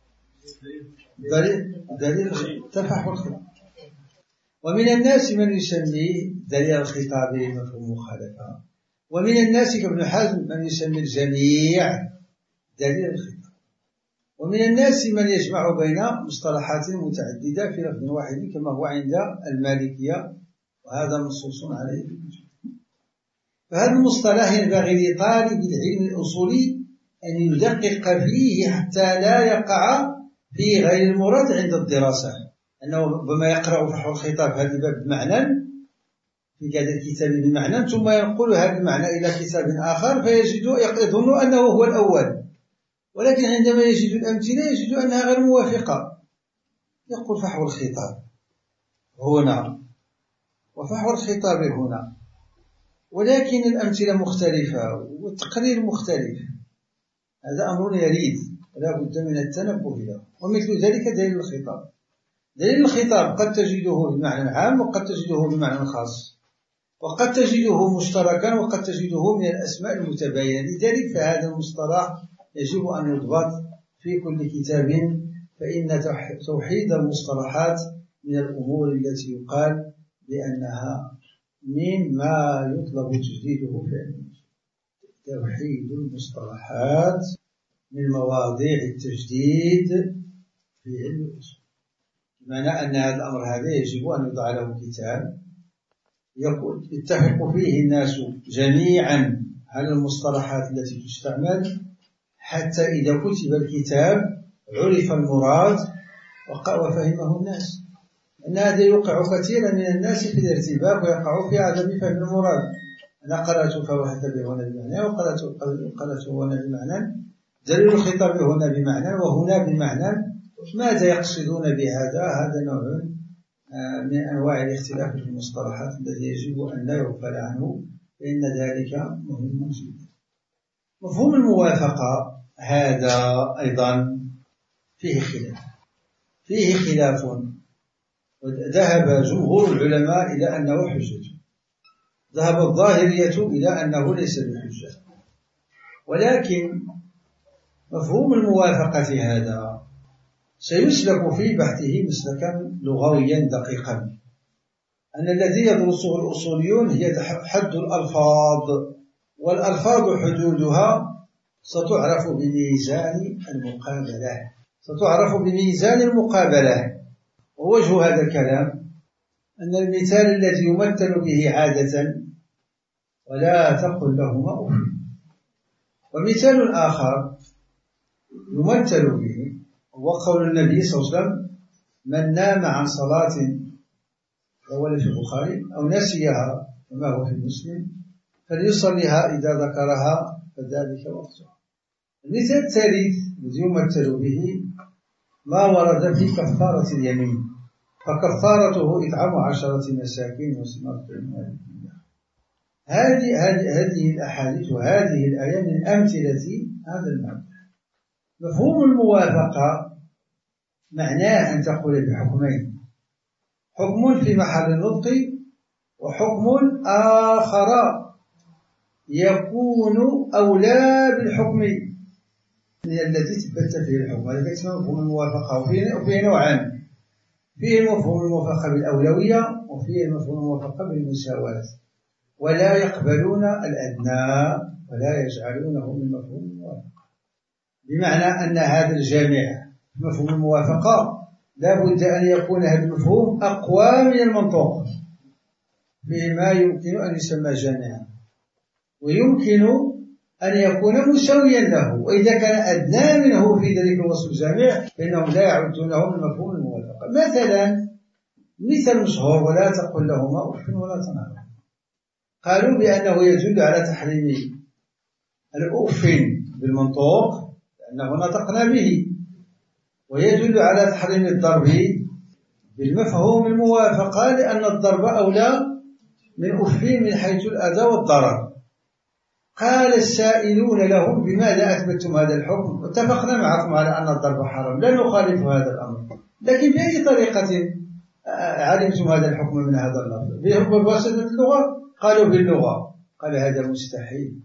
دليل دليل تفحوى الخطاب. ومن الناس من يسميه دليل الخطاب مفهوم المخالفة، ومن الناس كابن حزم من يسمي الجميع دليل الخطاب، ومن الناس من يجمع بين مصطلحات متعددة في لفظ واحد كما هو عند المالكية، وهذا منصوص عليه في الكتب. فهذا المصطلح ينبغي لطالب العلم الأصولي أن يدقق فيه حتى لا يقع في غير المراد عند الدراسة، أنه ربما يقرأ فحوى الخطاب هذا الباب بمعنى في هذا الكتاب بمعنى ثم ينقل هذا المعنى إلى كتاب آخر فيجد يظن أنه هو الأول، ولكن عندما يجد الأمثلة يجد أنها غير موافقة. يقول فحوى الخطاب هنا وفحوى الخطاب هنا، ولكن الأمثلة مختلفة والتقرير مختلف، هذا أمر يريد ولا بد من التنبه له. ومثل ذلك دليل الخطاب، دليل الخطاب قد تجده بمعنى عام وقد تجده بمعنى خاص، وقد تجده مشتركا وقد تجده من الأسماء المتباينة، لذلك فهذا المصطلح يجب أن يضبط في كل كتاب، فإن توحيد المصطلحات من الأمور التي يقال بأنها مما يطلب تجديده في علم. توحيد المصطلحات من مواضيع التجديد في علم الأصول، بمعنى أن هذا الأمر هذا يجب أن يوضع له كتاب يقول يتفق فيه الناس جميعا على المصطلحات التي تستعمل، حتى إذا كتب الكتاب عرف المراد وفهمه الناس. أن هذا يوقع كثيرا من الناس في الارتباك ويقع في عدم فهم المراد. أنا قرأت فوحة به هنا بمعنى، وقرأت قرأت هنا بمعنى، دليل الخطاب هنا بمعنى وهنا بمعنى. ماذا يقصدون بهذا؟ هذا نوع من أنواع الاختلاف في المصطلحات الذي يجب أن لا يغفل عنه، فإن ذلك مهم جدا. مفهوم الموافقة هذا أيضا فيه خلاف فيه خلاف وذهب جمهور العلماء إلى أنه حجة، ذهب الظاهرية إلى أنه ليس بحجة. ولكن مفهوم الموافقة هذا سيسلك في بحثه مسلكا لغويا دقيقا، أن الذي يدرسه الأصوليون هي حد الألفاظ، والألفاظ حدودها ستعرف بميزان المقابلة ستعرف بميزان المقابلة. ووجه هذا الكلام أن المثال الذي يمثل به عادة ولا تقل لهما أف، ومثال آخر يمثل به هو قول النبي صلى الله عليه وسلم: من نام عن صلاة أولا في البخاري أو نسيها كما هو في مسلم فليصليها إذا ذكرها فذلك وقتها. المثال الثالث الذي يمثل به ما ورد في كفارة اليمين، فكفارته إطعام عشرة مساكين وصيام يوم. هذه هذه الأحاديث وهذه الآية من أمثلة هذا المعنى. مفهوم الموافقة معناه أن تقول بحكمين: حكم في محل النطق، وحكم آخر يكون أولى بالحكم من الذي تبت فيه الحكم. هذا اسمه مفهوم الموافقة، وفيه نوعان: فيه المفهوم الموافقة بالأولوية، وفيه المفهوم الموافقة بالمساواة، ولا يقبلون الأدنى ولا يجعلونه من مفهوم الموافقة. بمعنى أن هذا الجامع مفهوم الموافقة لا بد أن يكون هذا المفهوم أقوى من المنطوق فيما يمكن أن يسمى جامعا، ويمكن أن يكون مساويا له، وإذا كان أدنى منه في ذلك الوصف الجامع فإنهم لا يعدونه من مفهوم الموافقة. مثلا مثل مشهور: ولا تقل لهما أف ولا تنهرهما. قالوا بأنه يدل على تحريم الأف بالمنطوق لأنه نطقنا به، ويدل على تحريم الضرب بالمفهوم الموافقة لأن الضرب أولى من أف من حيث الأذى والضرر. قال السائلون لهم: بماذا أثبتتم هذا الحكم؟ اتفقنا معكم على أن الضرب حرام، لا نخالف هذا الأمر، لكن بأي طريقة علمتم هذا الحكم من هذا اللفظ؟ بواسطة اللغة؟ قالوا باللغة. قال: هذا مستحيل،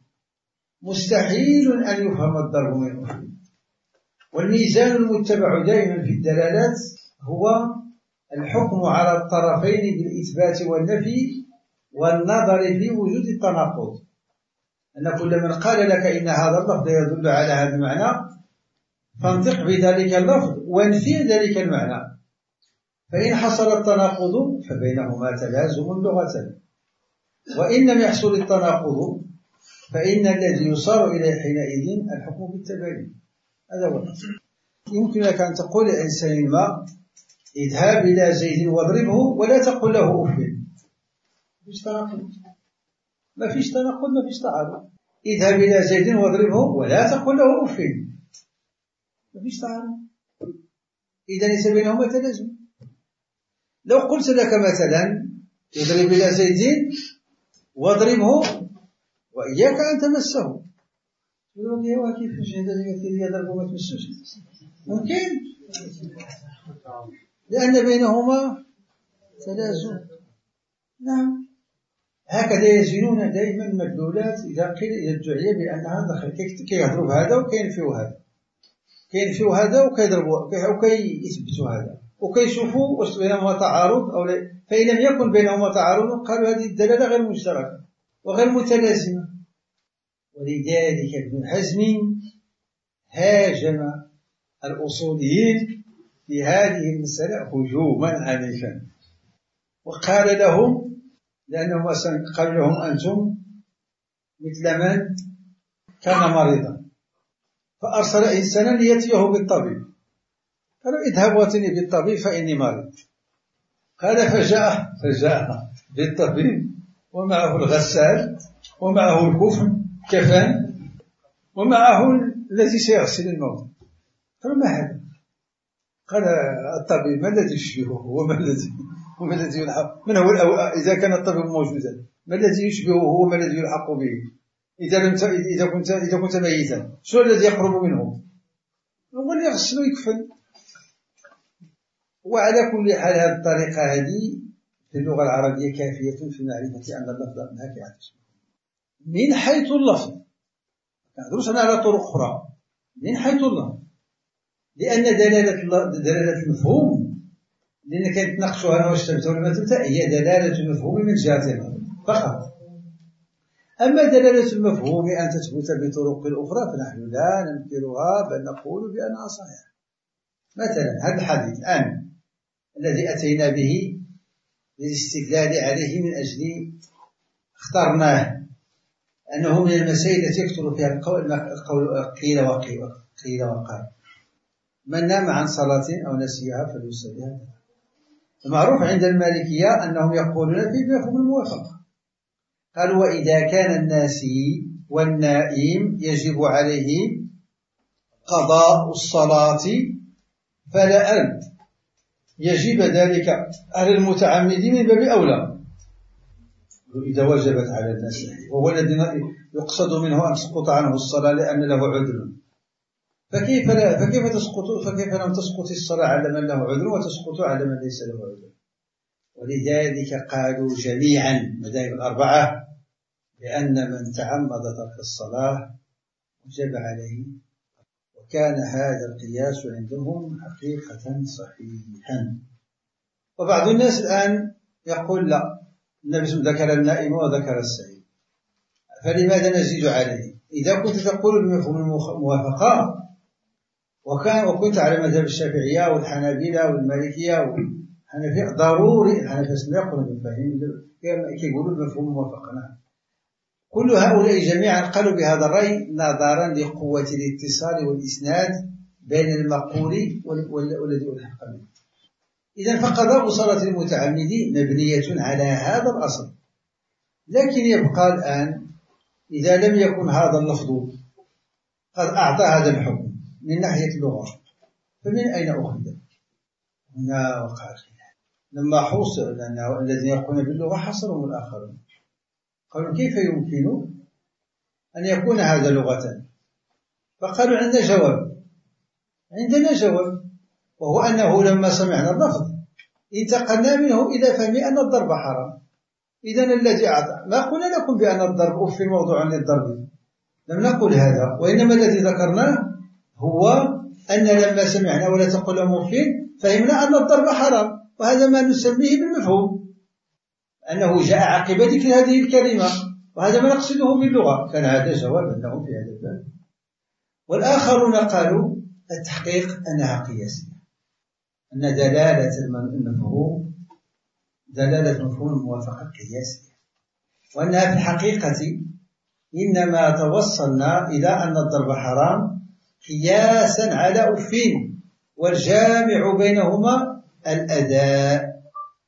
مستحيل أن يفهم الضرب من أف. والميزان المتبع دائما في الدلالات هو الحكم على الطرفين بالإثبات والنفي والنظر في وجود التناقض، أن كل من قال لك إن هذا اللفظ يدل على هذا المعنى فانطق بذلك اللفظ وانفي ذلك المعنى، فإن حصل التناقض فبينهما تلازم لغة، وإن لم يحصل التناقض فإن الذي يصار إليه حينئذ الحكم بالتباين. هذا هو. يمكن لك أن تقول لإنسان ما: اذهب إلى زيد واضربه ولا تقل له أف. مفيش تناقض، ما فيش تناقض، ما فيش تعارض. اذهب إلى زيد واضربه ولا تقل له أف، ما فيش تعارض، إذا ليس بينهما تلازم. لو قلت لك مثلا: اضرب إلى زيد واضربه وإياك أن تمسه، يقول لك: كيف يضرب وما تمسوش؟ ممكن، لأن بينهما تلازم. نعم، هكذا يزنون دائما المدلولات. إذا قيل يدعي بأنها دخل كيضرب هذا وكينفيو هذا، كينفيو هذا وكيضربوا وكيثبتوا هذا وكيشوفوا واش بينهما تعارض أو لا. فإن لم يكن بينهما تعارض قالوا هذه الدلالة غير مشتركة وغير متلازمة. ولذلك ابن حزم هاجم الأصوليين في هذه المسألة هجوما عنيفا، وقال لهم، لأنهم قال لهم: أنتم مثل من كان مريضا فأرسل إنسانا ليأتيه بالطبيب، قالوا: اذهب واتني بالطبيب فإني مريض. قال: فجاء فجاء بالطبيب ومعه الغسال ومعه الكفر كفان ومعه الذي سيغسل الموت. قال: ما هذا؟ قال الطبيب: ما الذي يشبهه؟ وما الذي وما الذي يلحق؟ من هو إذا كان الطبيب موجودا ما الذي يشبهه وما الذي يلحق به؟ إذا لم إذا كنت إذا كنت ميتا شو الذي يقرب منه؟ هو اللي يغسل ويكفن. وعلى كل حال هذه الطريقة هذه في اللغة العربية كافية في معرفة أن اللفظ هكذا من حيث اللفظ. نهضروش على طرق أخرى من حيث اللفظ، لأن دلالة دلالة المفهوم لأن كانت نقشها أنا واش ثبت ولا ما ثبت هي دلالة المفهوم من جهة فقط. أما دلالة المفهوم أن تثبت بطرق أخرى فنحن لا ننكرها بل نقول بأنها صحيحة. مثلا هذا الحديث الآن الذي أتينا به للاستدلال عليه من أجل اخترناه أنه من المسائل التي يكثر فيها القول قيل وقيل قيل وقال: من نام عن صلاة أو نسيها فليصليها. المعروف عند المالكية أنهم يقولون في مفهوم الموافقة. قالوا: وإذا كان الناسي والنائم يجب عليه قضاء الصلاة فلا أن يجب ذلك على المتعمد من باب أولى إذا وجبت على الناس، وهو الذي يقصد منه أن تسقط عنه الصلاة لأن له عذر. فكيف لا فكيف تسقط فكيف لم تسقط الصلاة على من له عذر وتسقط على من ليس له عذر؟ ولذلك قالوا جميعا المذاهب الأربعة بأن من تعمد ترك الصلاة وجب عليه، وكان هذا القياس عندهم حقيقة صحيحا. وبعض الناس الآن يقول: لا، النبي ذكر النائم وذكر السعيد فلماذا نزيد عليه؟ إذا كنت تقول بمفهوم الموافقة وكان وكنت على مذهب الشافعية والحنابلة والمالكية والحنفية ضروري الحنفية لا يقولون بالفهم كيقولوا بمفهوم الموافقة. نعم، كل هؤلاء جميعا قالوا بهذا الرأي نظرا لقوة الاتصال والإسناد بين المقول والذي ألحق به. إذن فقضاء صلاة المتعمد مبنية على هذا الأصل. لكن يبقى الآن إذا لم يكن هذا اللفظ قد أعطى هذا الحكم من ناحية اللغة فمن أين أخذ؟ هنا وقع الخلاف. لما حصل لأن الذين يقولون باللغة حصرهم الآخرون قالوا: كيف يمكن أن يكون هذا لغة؟ فقالوا: عندنا جواب عندنا جواب وهو أنه لما سمعنا اللفظ انتقلنا منه إلى فهم أن الضرب حرام. إذن الذي أعطى ما قلنا لكم بأن الضرب أف موضوع للضرب، لم نقل هذا، وإنما الذي ذكرناه هو أن لما سمعنا ولا تقل أف فهمنا أن الضرب حرام، وهذا ما نسميه بالمفهوم أنه جاء عقب ذكر هذه الكلمة، وهذا ما نقصده باللغة. كان هذا جوابا لهم في هذا الباب. والآخرون قالوا التحقيق أنها قياسية، أن دلالة المفهوم دلالة مفهوم الموافقة قياسية، وأنها في الحقيقة إنما توصلنا إلى أن الضرب حرام قياسا على أفين، والجامع بينهما الأداء،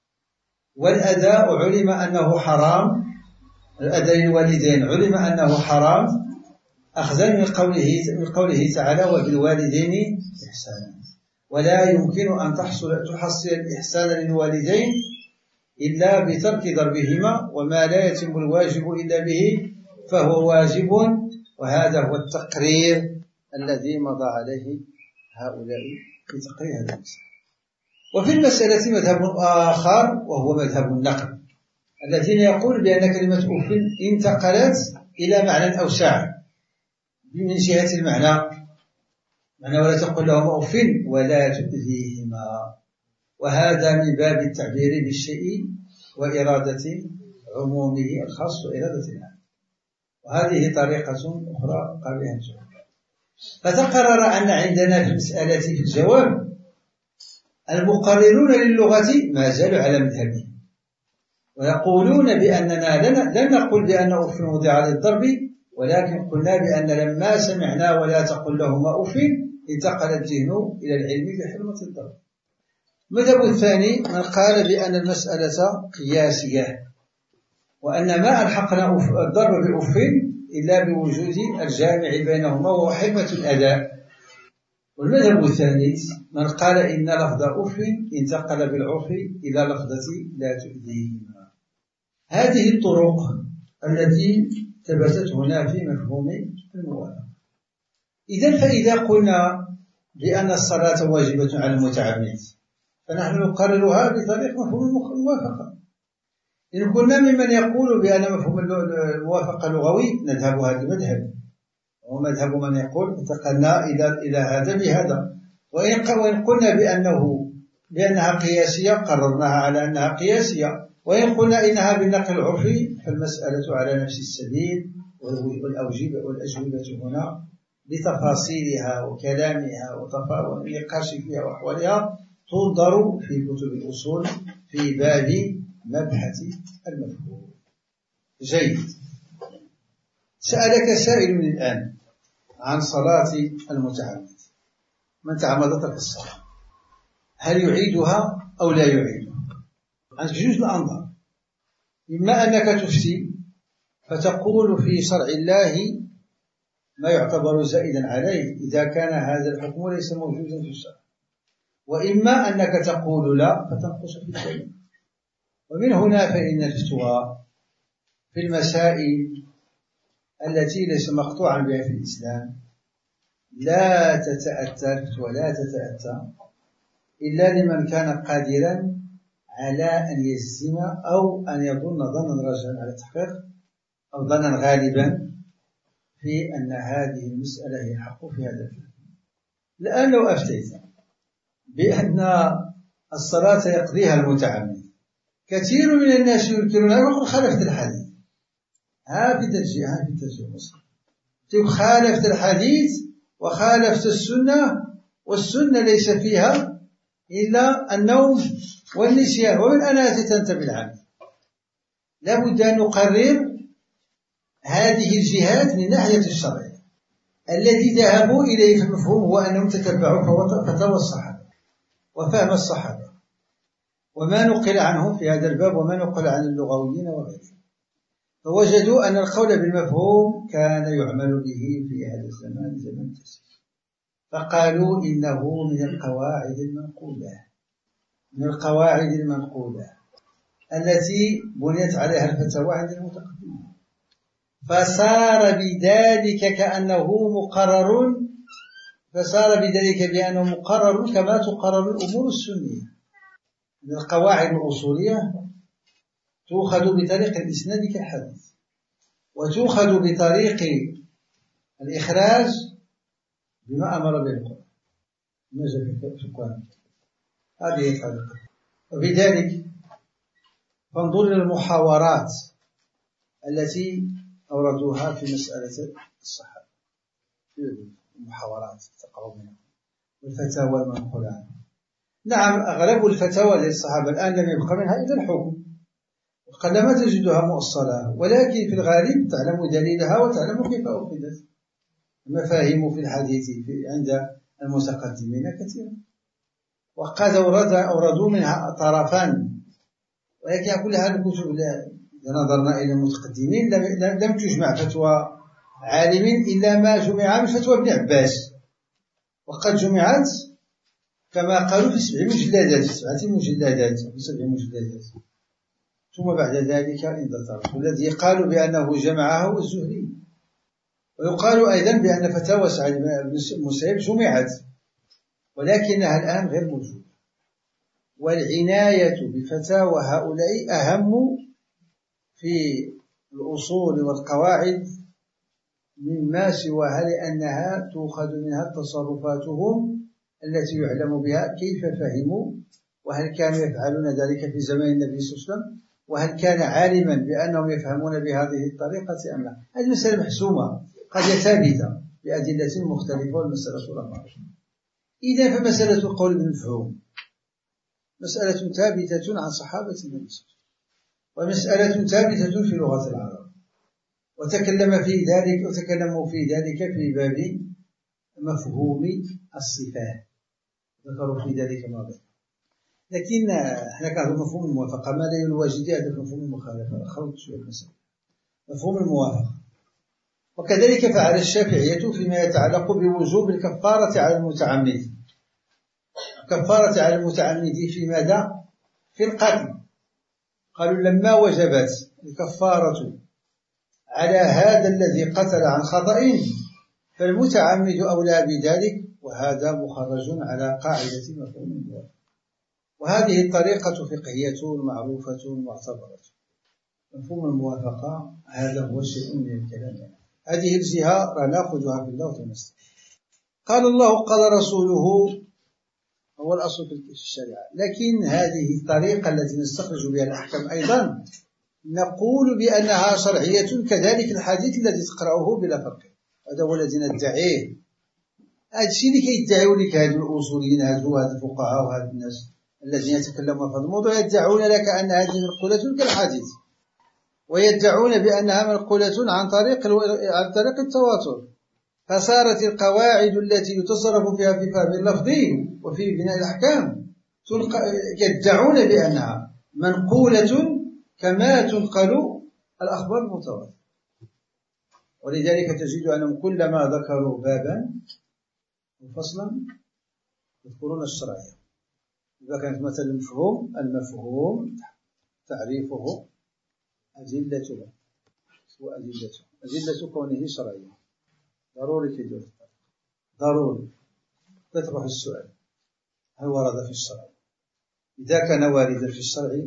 والأداء علم أنه حرام، الأداء الوالدين علم أنه حرام أخذا من قوله من قوله تعالى: وبالوالدين إحسانا. ولا يمكن أن تحصل تحصل الإحسان للوالدين إلا بترك ضربهما، وما لا يتم الواجب إلا به فهو واجب. وهذا هو التقرير الذي مضى عليه هؤلاء في تقرير هذا المسألة. وفي المسألة مذهب آخر وهو مذهب النقل، الذين يقول بأن كلمة أف انتقلت إلى معنى أوسع من جهة المعنى، معنى ولا تقل لهما أف ولا تؤذيهما، وهذا من باب التعبير بالشيء وإرادة عمومه الخاص وإرادة العام، وهذه طريقة أخرى قال بها الجواب. فتقرر أن عندنا في المسألة في الجواب المقررون للغة ما زالوا على مذهبهم، ويقولون بأننا لن نقول بأن أف وضع للضرب، ولكن قلنا بأن لما سمعنا ولا تقل لهما أف انتقل الذهن إلى العلم بحرمة الضرب. المذهب الثاني من قال بأن المسألة قياسية، وأن ما ألحقنا الضرب بأف إلا بوجود الجامع بينهما وهو حرمة الأداء. والمذهب الثالث من قال إن لفظ أف انتقل بالعرف إلى لفظة لا تؤذيهما. هذه الطرق التي ثبتت هنا في مفهوم الموافقة. إذن فإذا قلنا بأن الصلاة واجبة على المتعمد فنحن نقررها بطريق مفهوم الموافقة. إن كنا ممن يقول بأن مفهوم الموافقة لغوي نذهب هذا المذهب، وهو مذهب من يقول انتقلنا إلى إلى هذا بهذا. وإن قلنا بأنه بأنها قياسية قررناها على أنها قياسية، وإن قلنا إنها بالنقل العرفي فالمسألة على نفس السبيل. والأوجبة والأجوبة هنا بتفاصيلها وكلامها والنقاش فيها وأحوالها تنظر في كتب الأصول في باب مبحث المفهوم. جيد. سألك سائل من الآن عن صلاة المتعمد، من تعمد ترك الصلاة هل يعيدها أو لا يعيدها؟ عندك جوج الأنظار، إما أنك تفتي فتقول في شرع الله ما يعتبر زائدا عليه إذا كان هذا الحكم ليس موجودا في الشرع، وإما أنك تقول لا فتنقص في الكلمة. ومن هنا فإن الفتوى في المسائل التي ليس مقطوعا بها في الإسلام لا تتأتى ولا تتأتى إلا لمن كان قادرا على أن يجزم أو أن يظن ظنا راجعا على التحقيق أو ظنا غالبا في أن هذه المسألة هي حق في هذا الفهم. الآن لو أفتيت بأن الصلاة يقضيها المتعمد، كثير من الناس ينكرون يقول خالفت الحديث. ها في ترجيح ها في ترجيح مسلم تقول خالفت الحديث وخالفت السنة، والسنة ليس فيها إلا النوم والنسيان، ومن أنا تنتبه العمل. لابد أن نقرر هذه الجهات من ناحية الشرعية. الذي ذهبوا إليه في المفهوم هو أنهم تتبعوا فتاوى الصحابة وفهم الصحابة وما نقل عنهم في هذا الباب وما نقل عن اللغويين وغيرهم، فوجدوا أن القول بالمفهوم كان يعمل به في هذا الزمان زمن تسير، فقالوا إنه من القواعد المنقولة من القواعد المنقولة التي بنيت عليها الفتاوى عند المتقدمين، فصار بذلك كأنه مقرر فصار بذلك بأنه مقرر كما تقرر الأمور السنية. من القواعد الأصولية تؤخذ بطريق الإسناد كالحديث، وتؤخذ بطريق الإخراج بما أمر به القرآن ما جاء في القرآن. هذه الطريقة. وبذلك فانظر إلى المحاورات التي أوردوها في مسألة الصحابة، المحاورات تقرأ منها والفتاوى المنقولة عنها. نعم أغلب الفتاوى للصحابة الآن لم يبقى منها إلا الحكم، قلما تجدها مؤصلة، ولكن في الغالب تعلم دليلها وتعلم كيف أخذت. المفاهيم في الحديث في عند المتقدمين كثيرة، وقد أوردوا منها طرفان، ولكن كل هذه الكتب إذا نظرنا إلى المتقدمين لم تجمع فتوى عالم إلا ما جمع من فتوى ابن عباس، وقد جمعت كما قالوا في سبع مجلدات سبعة مجلدات في سبع مجلدات، ثم بعد ذلك اندثرت. والذي قالوا بأنه جمعه الزهري. ويقال أيضا بأن فتاوى سعيد بن المسيب جمعت ولكنها الآن غير موجودة. والعناية بفتاوى هؤلاء أهم في الأصول والقواعد مما سواها، لأنها تؤخذ منها تصرفاتهم التي يعلم بها كيف فهموا، وهل كانوا يفعلون ذلك في زمان النبي صلى الله عليه وسلم، وهل كان عالما بأنهم يفهمون بهذه الطريقة أم لا. هذه المسألة محسومة قد ثابتة بأدلة مختلفة، والمسألة رابعة. إذا فمسألة القول بالمفهوم مسألة ثابتة عن صحابة النبي صلى الله عليه وسلم، ومسألة ثابتة في لغة العرب، وتكلم في ذلك وتكلموا في ذلك في باب مفهوم الصفات، ذكروا في ذلك ماذا. لكن احنا كنهضروا مفهوم الموافقة، ماذا يواجد هذا مفهوم المخالفة؟ خلط شوية المسألة. مفهوم الموافقة. وكذلك فعل الشافعية فيما يتعلق بوجوب الكفارة على المتعمد. الكفارة على المتعمد في ماذا؟ في القتل. قالوا لما وجبت الكفارة على هذا الذي قتل عن خطأ فالمتعمد أولى بذلك، وهذا مخرج على قاعدة مفهوم الموافقة. وهذه الطريقة فقهية معروفة معتبرة. مفهوم الموافقة هذا هو شيء من الكلام. هذه الجهة نأخذها في اللغة المسلمة. قال الله قال رسوله هو الأصل في الشريعة، لكن هذه الطريقة التي نستخرج بها الأحكام أيضا نقول بأنها شرعية كذلك الحديث الذي تقرأه بلا فرق. هذا هو الذي ندعيه. هذا الشيء اللي كيدعيوا لك هذو الأصوليين هذو هذو الفقهاء وهذو الناس الذين يتكلمون في هذا الموضوع، يدعون لك أن هذه منقولة كالحديث، ويدعون بأنها منقولة عن طريق عن طريق التواتر. فصارت القواعد التي يتصرف فيها في فهم اللفظ وفي بناء الأحكام يدعون بأنها منقولة كما تنقل الأخبار المتواترة. ولذلك تجد أنهم كلما ذكروا بابا وفصلا يذكرون الشرعية. إذا كانت مثلا المفهوم المفهوم تعريفه أدلته وأدلته أدلة كونه شرعية ضروري في الدولة، ضروري تطرح السؤال هل ورد في الشرع؟ إذا كان واردا في الشرع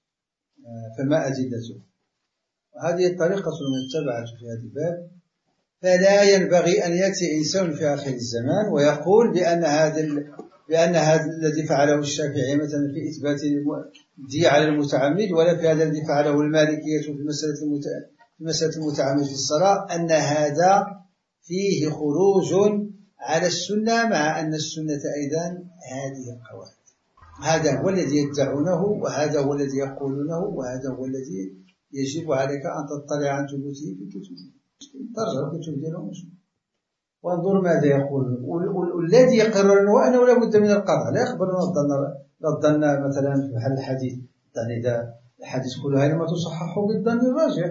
فما أدلته؟ وهذه الطريقة المتبعة في هذا الباب. فلا ينبغي أن يأتي إنسان في آخر الزمان ويقول بأن هذا بأن هذا الذي فعله الشافعي مثلا في إثبات الدية على المتعمد، ولا في هذا الذي فعله المالكية في مسألة في مسألة المتعمد في الصلاة، أن هذا فيه خروج على السنة، مع أن السنة أيضا هذه القواعد. هذا هو الذي يدعونه، وهذا هو الذي يقولونه، وهذا هو الذي يجب عليك أن تطلع عن ثبوته في الكتب. ترجع الكتب ديالهم وانظر ماذا يقول. والذي يقرر أنه لا بد من القطع، لا يخبرنا الظن مثلا في حل الحديث. يعني إذا الحديث كلها لما تصححه بالظن الراجح،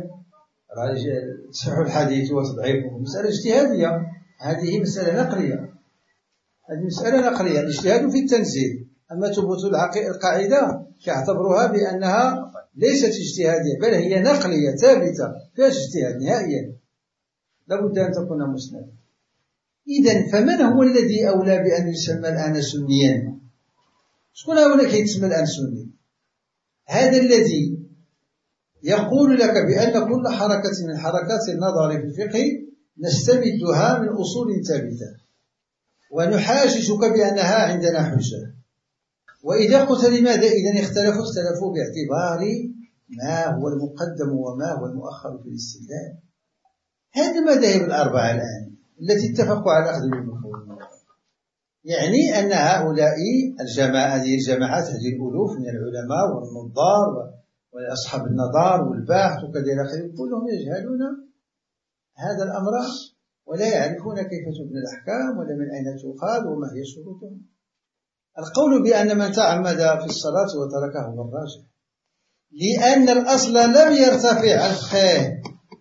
تصحح الحديث وتضعيفه مسألة اجتهادية. هذه مسألة نقلية، هذه مسألة نقلية. الاجتهاد في التنزيل، أما ثبوت القاعدة يعتبرها بأنها ليست اجتهادية، بل هي نقلية ثابتة فيها اجتهاد نهائيا، لابد أن تكون مسندا. إذن فمن هو الذي أولى بأن يسمى الآن سنيا؟ شكون هو الذي يتسمى الآن سني؟ هذا الذي يقول لك بأن كل حركة من حركات النظر في الفقه نستمدها من أصول ثابتة ونحاججك بأنها عندنا حجة. وإذا قلت لماذا إذن اختلفوا؟ اختلفوا باعتبار ما هو المقدم وما هو المؤخر في الاستدلال. هذه المذاهب الأربعة الآن التي اتفقوا على أخذ المفهوم، يعني أن هؤلاء الجماعة هذه الجماعات هذه الألوف من العلماء والنظار وأصحاب النظار والباحث وكذا إلى آخره كلهم يجهلون هذا الأمر ولا يعرفون كيف تبنى الأحكام ولا من أين تؤخذ وما هي شروطها. القول بأن من تعمد في الصلاة وتركه هو الراجح، لأن الأصل لم يرتفع الخير،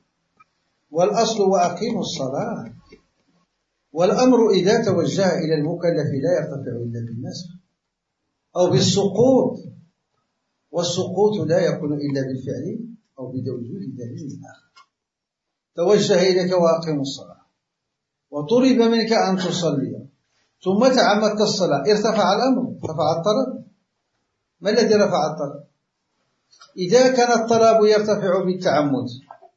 والأصل وأقيموا الصلاة. والأمر إذا توجه إلى المكلف لا يرتفع إلا بالنسخ أو بالسقوط، والسقوط لا يكون إلا بالفعل أو بوجود دليل آخر. توجه إليك وأقيموا الصلاة وطلب منك أن تصلي ثم تعمدت الصلاة، ارتفع الأمر، ارتفع الطلب. ما الذي رفع الطلب؟ إذا كان الطلب يرتفع بالتعمد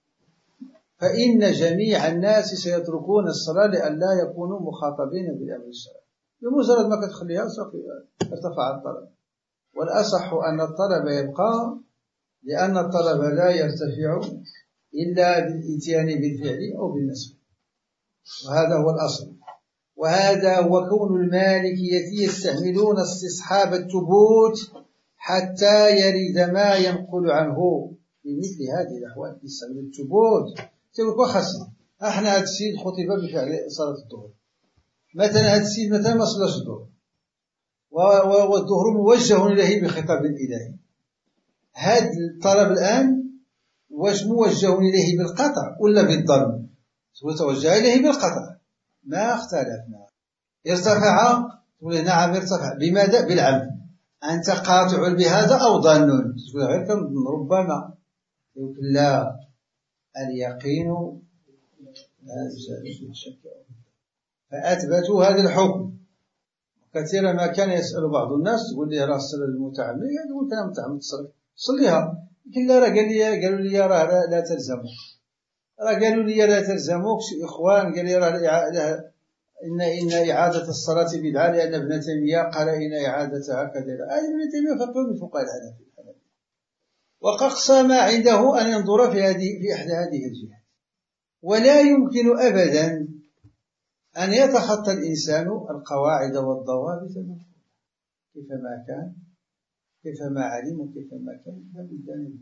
فإن جميع الناس سيتركون الصلاة لئلا يكونوا مخاطبين بالأمر الشرعي. بمجرد ما تخليها ارتفع الطلب. والأصح أن الطلب يبقى، لأن الطلب لا يرتفع إلا بالإتيان بالفعل أو بالنسب، وهذا هو الأصل. وهذا هو كون المالكية يستعملون استصحاب الثبوت حتى يرد ما ينقل عنه في مثل هذه الأحوال. يستعمل الثبوت تقول وخاصة احنا هذا السيد خطب بفعل صلاة الظهر مثلا، هذا السيد مثلا ما صلاش الظهر والظهر موجه إليه بخطاب إلهي. هذا الطلب الآن واش موجه إليه بالقطع ولا بالضم؟ توجه إليه بالقطع، ما اختلفنا. ارتفع، تقول نعم ارتفع. بماذا؟ بالعمد. أنت قاطع بهذا أو ظن؟ تقول غير ربما. لا، اليقين لا يزال شك. فأثبتوا هذا الحكم. كثيرا ما كان يسأل بعض الناس، تقول لي راه الصلاة المتعمد، يقول كلام متعمد تصلي صليها، لكن لا، راه قال لي قالوا لي راه لا تلزمك، راه قالوا لي لا تلزمك إخوان، قال لي راه إن إن إعادة الصلاة بدعة، لأن ابن تيمية قال إن إعادتها كذا. هذا ابن تيمية فقه من فقهاء الحنفية، وأقصى ما عنده أن ينظر في هذه في إحدى هذه الجهات. ولا يمكن أبدا أن يتخطى الإنسان القواعد والضوابط كيفما كان، كيفما علم وكيفما كان.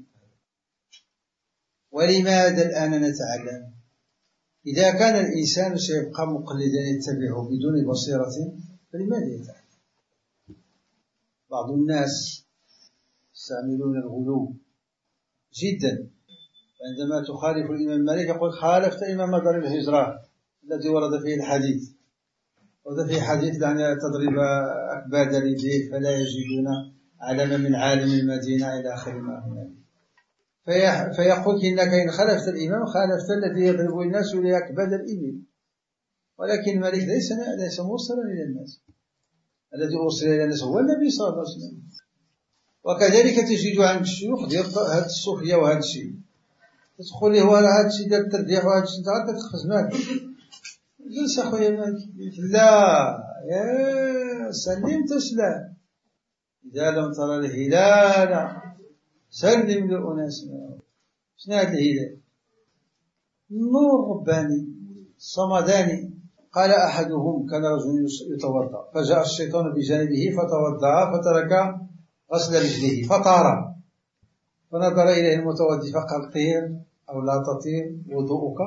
ولماذا الآن نتعلم؟ إذا كان الإنسان سيبقى مقلدا يتبعه بدون بصيرة، فلماذا يتعلم؟ بعض الناس يستعملون الغلو جدا، عندما تخالف الإمام مالك يقول خالفت إمام دار الهجرة الذي ورد فيه الحديث، ورد فيه حديث أن تضرب أكباد الإبل فلا يجدون علما من عالم المدينة إلى آخر ما هنالك. فيقول إنك إن خالفت الإمام خالفت الذي يضرب الناس لأكباد الإبل، ولكن مالك ليس ليس موصلا إلى الناس، الذي أوصل إلى الناس هو النبي صلى الله عليه وسلم. وكذلك تجد عند الشيوخ ديال هذا الصوفية وهذا الشيء، تدخل له هذا الشيء ديال الترديح وهذا الشيء تعرف تخفز مالك، جلس أخويا مالك، لا يا سلم تسلم، إذا لم ترى الهلال سلم لأناس. شنو هذا الهلال؟ نور رباني صمداني. قال أحدهم كان رجل يتوضأ فجاء الشيطان بجانبه فتوضأ فترك غسل رجله فطار، فنظر إليه المتوضي فقال طير أو لا تطير وضوءك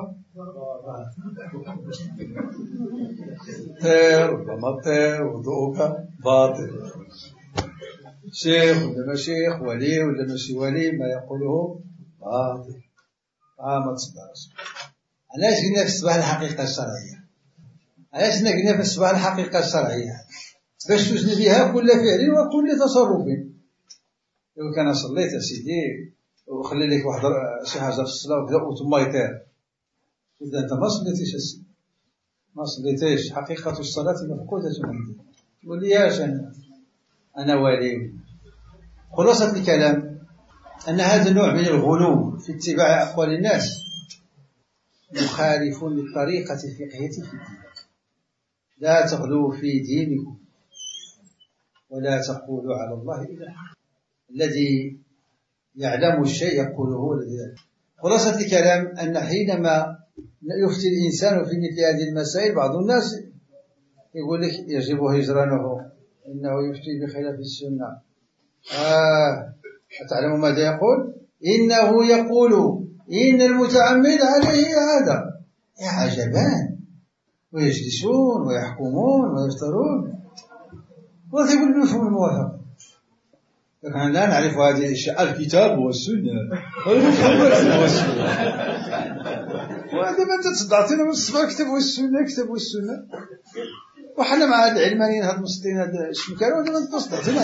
طير وما طير وضوءك باطل. شيخ ولا ما شيخ، ولي ولا ماشي ولي، ما يقوله باطل. آه ما تصدقش. علاش قلنا في الصباح الحقيقة الشرعية؟ علاش قلنا في الصباح الحقيقة الشرعية؟ باش توزن بها كل فعل وكل تصرف. لو كان صليت سيدي وخلي لك واحد شي حاجة في الصلاة وكذا وثم يطير، إذا أنت ما صليتيش السيد، ما صليتيش. حقيقة الصلاة مفقودة عندي. تقول لي ياش أنا أنا ولي. خلاصة الكلام أن هذا النوع من الغلو في اتباع أقوال الناس مخالف للطريقة الفقهية في الدين. لا تغلوا في دينكم ولا تقولوا على الله إلا الذي يعلم الشيء يقوله هو الذي يعلم. خلاصة الكلام أن حينما يفتي الإنسان في مثل هذه المسائل بعض الناس يقول لك يجب هجرانه، إنه يفتي بخلاف السنة. آه أتعلم ماذا يقول؟ إنه يقول إن المتعمد عليه هذا. يا عجبان، ويجلسون ويحكمون ويفترون ويقول بمفهوم الموافقة. نحن لا نعرف هذه الأشياء، الكتاب والسنة والكتاب والسنة. وعندما أنت تصدعتنا من الصباح الكتاب والسنة الكتاب والسنة، وحنا مع هذا العلمانيين هاد المسطين هذا الشمكان، وعندما أنت تصدعتنا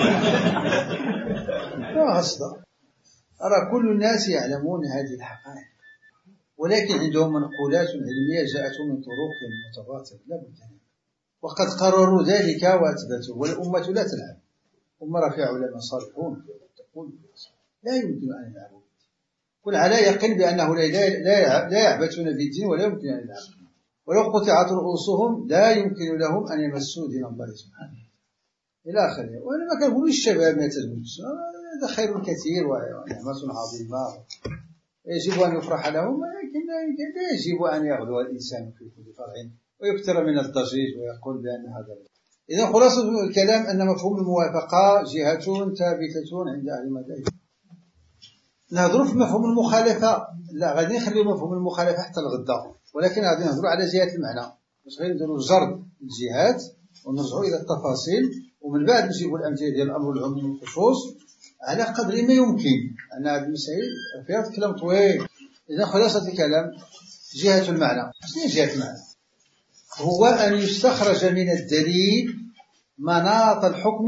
لا أصدع. أرى كل الناس يعلمون هذه الحقائق، ولكن عندهم منقولات علمية جاءتهم من طرق متواترة لا بد منها، وقد قرروا ذلك وأثبتوا. والأمة لا تلعب، أمة فيها علماء صالحون تقول لا يمكن أن يلعبوا، كل على يقين بأنه لا لا لا يعبثون بالدين ولا يمكن أن يلعبوا، ولو قطعت رؤوسهم لا يمكن لهم أن يمسوا دين الله سبحانه إلى آخره. وأنا ما كنقول للشباب ما تزوجش، هذا خير كثير ونعمة عظيمة يجب أن يفرح لهم، ولكن لا يجب أن يغلو الإنسان في كل فرع ويكثر من الضجيج ويقول بأن هذا. إذا خلاصة الكلام أن مفهوم الموافقة جهة ثابتة عند أهل المذاهب. نهضر في مفهوم المخالفة، لا غادي نخليو مفهوم المخالفة حتى الغدا، ولكن غادي نهضروا على جهة المعنى، مش غير نديروا جرد الجهات ونرجعوا إلى التفاصيل، ومن بعد نجيبوا الأمثلة ديال الأمر العموم والخصوص على قدر ما يمكن، أن هذه المسائل فيها كلام طويل. إذا خلاصة الكلام، جهة المعنى. شنو هي جهة المعنى؟ هو أن يستخرج من الدليل مناط الحكم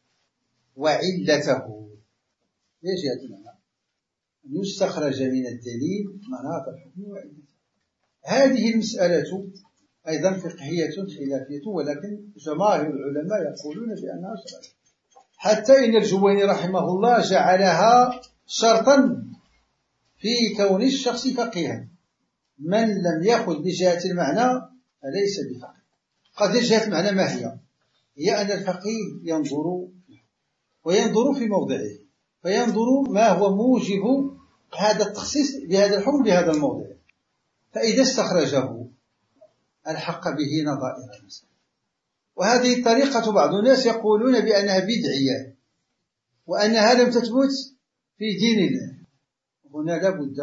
وعلته. هي جهة المعنى، أن يستخرج من الدليل مناط الحكم وعلته. هذه المسألة أيضا فقهية خلافية، ولكن جماهير العلماء يقولون بأنها شرعية، حتى إن الجويني رحمه الله جعلها شرطا في كون الشخص فقيها. من لم يأخذ بجهة المعنى فليس بفقيه. قضية جهة المعنى ما هي؟ هي أن الفقيه ينظر وينظر في موضعه، فينظر ما هو موجب هذا التخصيص بهذا الحكم بهذا الموضع، فإذا استخرجه الحق به نظائر المسألة. وهذه الطريقة بعض الناس يقولون بأنها بدعية وأنها لم تثبت في دين الله. هنا لابد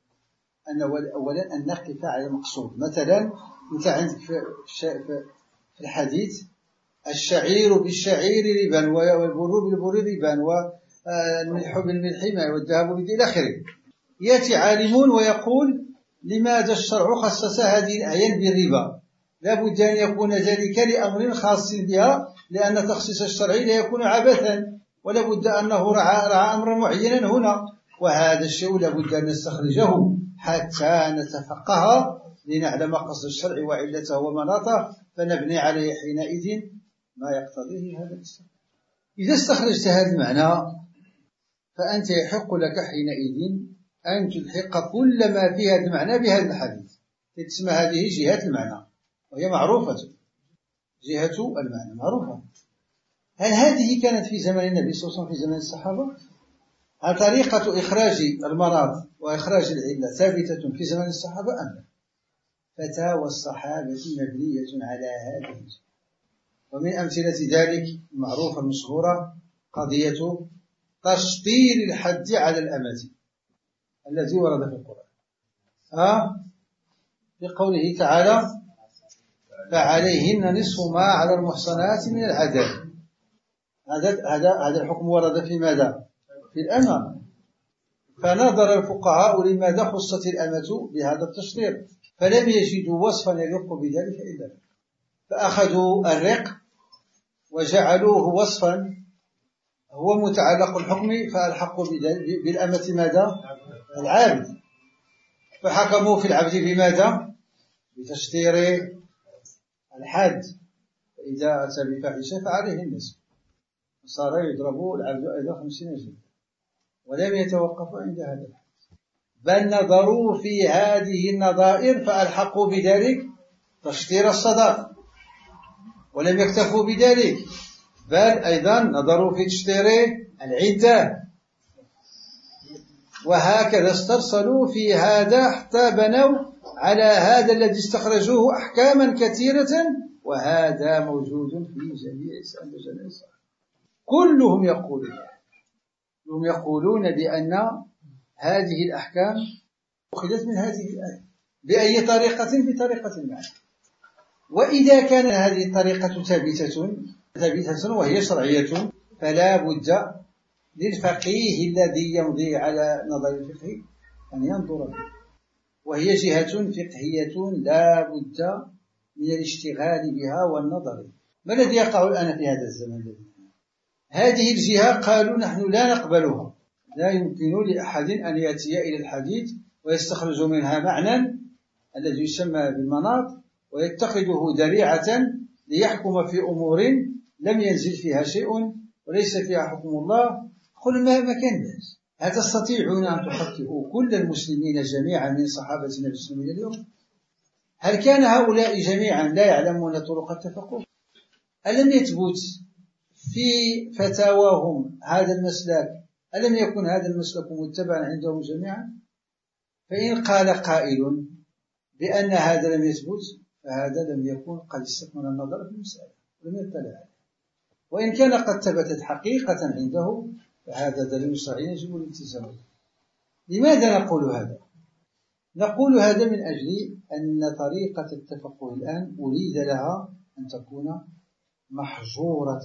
أن أولا أن نقف على المقصود. مثلا أنت عندك في الحديث الشعير بالشعير ربا، والبر بالبر ربا، والملح بالملح ما، والذهب بالذهب إلى آخره. يأتي عالمون ويقول لماذا الشرع خصص هذه الأعيان بالربا؟ لابد أن يكون ذلك لأمر خاص بها، لأن تخصيص الشرع لا يكون عبثا، ولابد أنه رعى, رعى أمرا معينا هنا. وهذا الشيء لابد أن نستخرجه حتى نتفقه لنعلم قصد الشرع وعلته ومناطه، فنبني عليه حينئذ ما يقتضيه هذا الاستخراج. إذا استخرجت هذا المعنى فأنت يحق لك حينئذ أن تلحق كل ما في هذا المعنى بهذا الحديث. تسمى هذه جهة المعنى، وهي معروفة. جهة المعنى معروفة. هل هذه كانت في زمن النبي صلى الله عليه وسلم في زمن الصحابة؟ هل طريقة إخراج المرض وإخراج العلة ثابتة في زمن الصحابة أم لا؟ فتاوى الصحابة مبنية على هذه الجهة. ومن أمثلة ذلك المعروفة المشهورة قضية تشطير الحد على الأمة الذي ورد في القرآن. ها بقوله تعالى فعليهن نصف ما على المحصنات من العذاب. هذا هذا هذا الحكم ورد في ماذا؟ في الأمة. فنظر الفقهاء لماذا خصت الأمة بهذا التشطير، فلم يجدوا وصفا يليق بذلك إلا ذلك، فأخذوا الرق وجعلوه وصفا هو متعلق الحكم، فألحقوا بالأمة ماذا؟ العابد. فحكموا في العبد بماذا؟ بتشطير الحد، فإذا أتى بفاحشة فعليه النصف، صار يضرب العبد أيضا خمسين جلدة. ولم يتوقفوا عند هذا الحد، بل نظروا في هذه النظائر فألحقوا بذلك تشطير الصداق، ولم يكتفوا بذلك بل أيضا نظروا في تشطير العدة، وهكذا استرسلوا في هذا حتى بنوا على هذا الذي استخرجوه أحكاما كثيرة، وهذا موجود في جميع سنة الصحابة. كلهم يقولون هم يقولون بأن هذه الأحكام أخذت من هذه الآية بأي طريقة؟ بطريقة ما. وإذا كان هذه الطريقة ثابتة ثابتة وهي شرعية، فلا بد للفقيه الذي يمضي على نظر الفقه أن ينظر فيه، وهي جهة فقهية لا بد من الاشتغال بها والنظر. ما الذي يقع الآن في هذا الزمن؟ هذه الجهة قالوا نحن لا نقبلها، لا يمكن لأحد أن يأتي إلى الحديث ويستخرج منها معنى الذي يسمى بالمناط ويتخذه ذريعة ليحكم في أمور لم ينزل فيها شيء وليس فيها حكم الله. قل ما كان الناس هل تستطيعون أن تخطئوا كل المسلمين جميعا من صحابة النبي صلى الله عليه وسلم اليوم؟ هل كان هؤلاء جميعا لا يعلمون طرق التفقه؟ ألم يثبت في فتاواهم هذا المسلك؟ ألم يكن هذا المسلك متبعا عندهم جميعا؟ فإن قال قائل بأن هذا لم يثبت فهذا لم يكن قد استكمل النظر في المسألة ولم يطلع عليه. وإن كان قد ثبتت حقيقة عنده فهذا دليل شرعي يجب الالتزام به. لماذا نقول هذا؟ نقول هذا من أجل أن طريقة التفقه الآن أريد لها أن تكون محجورة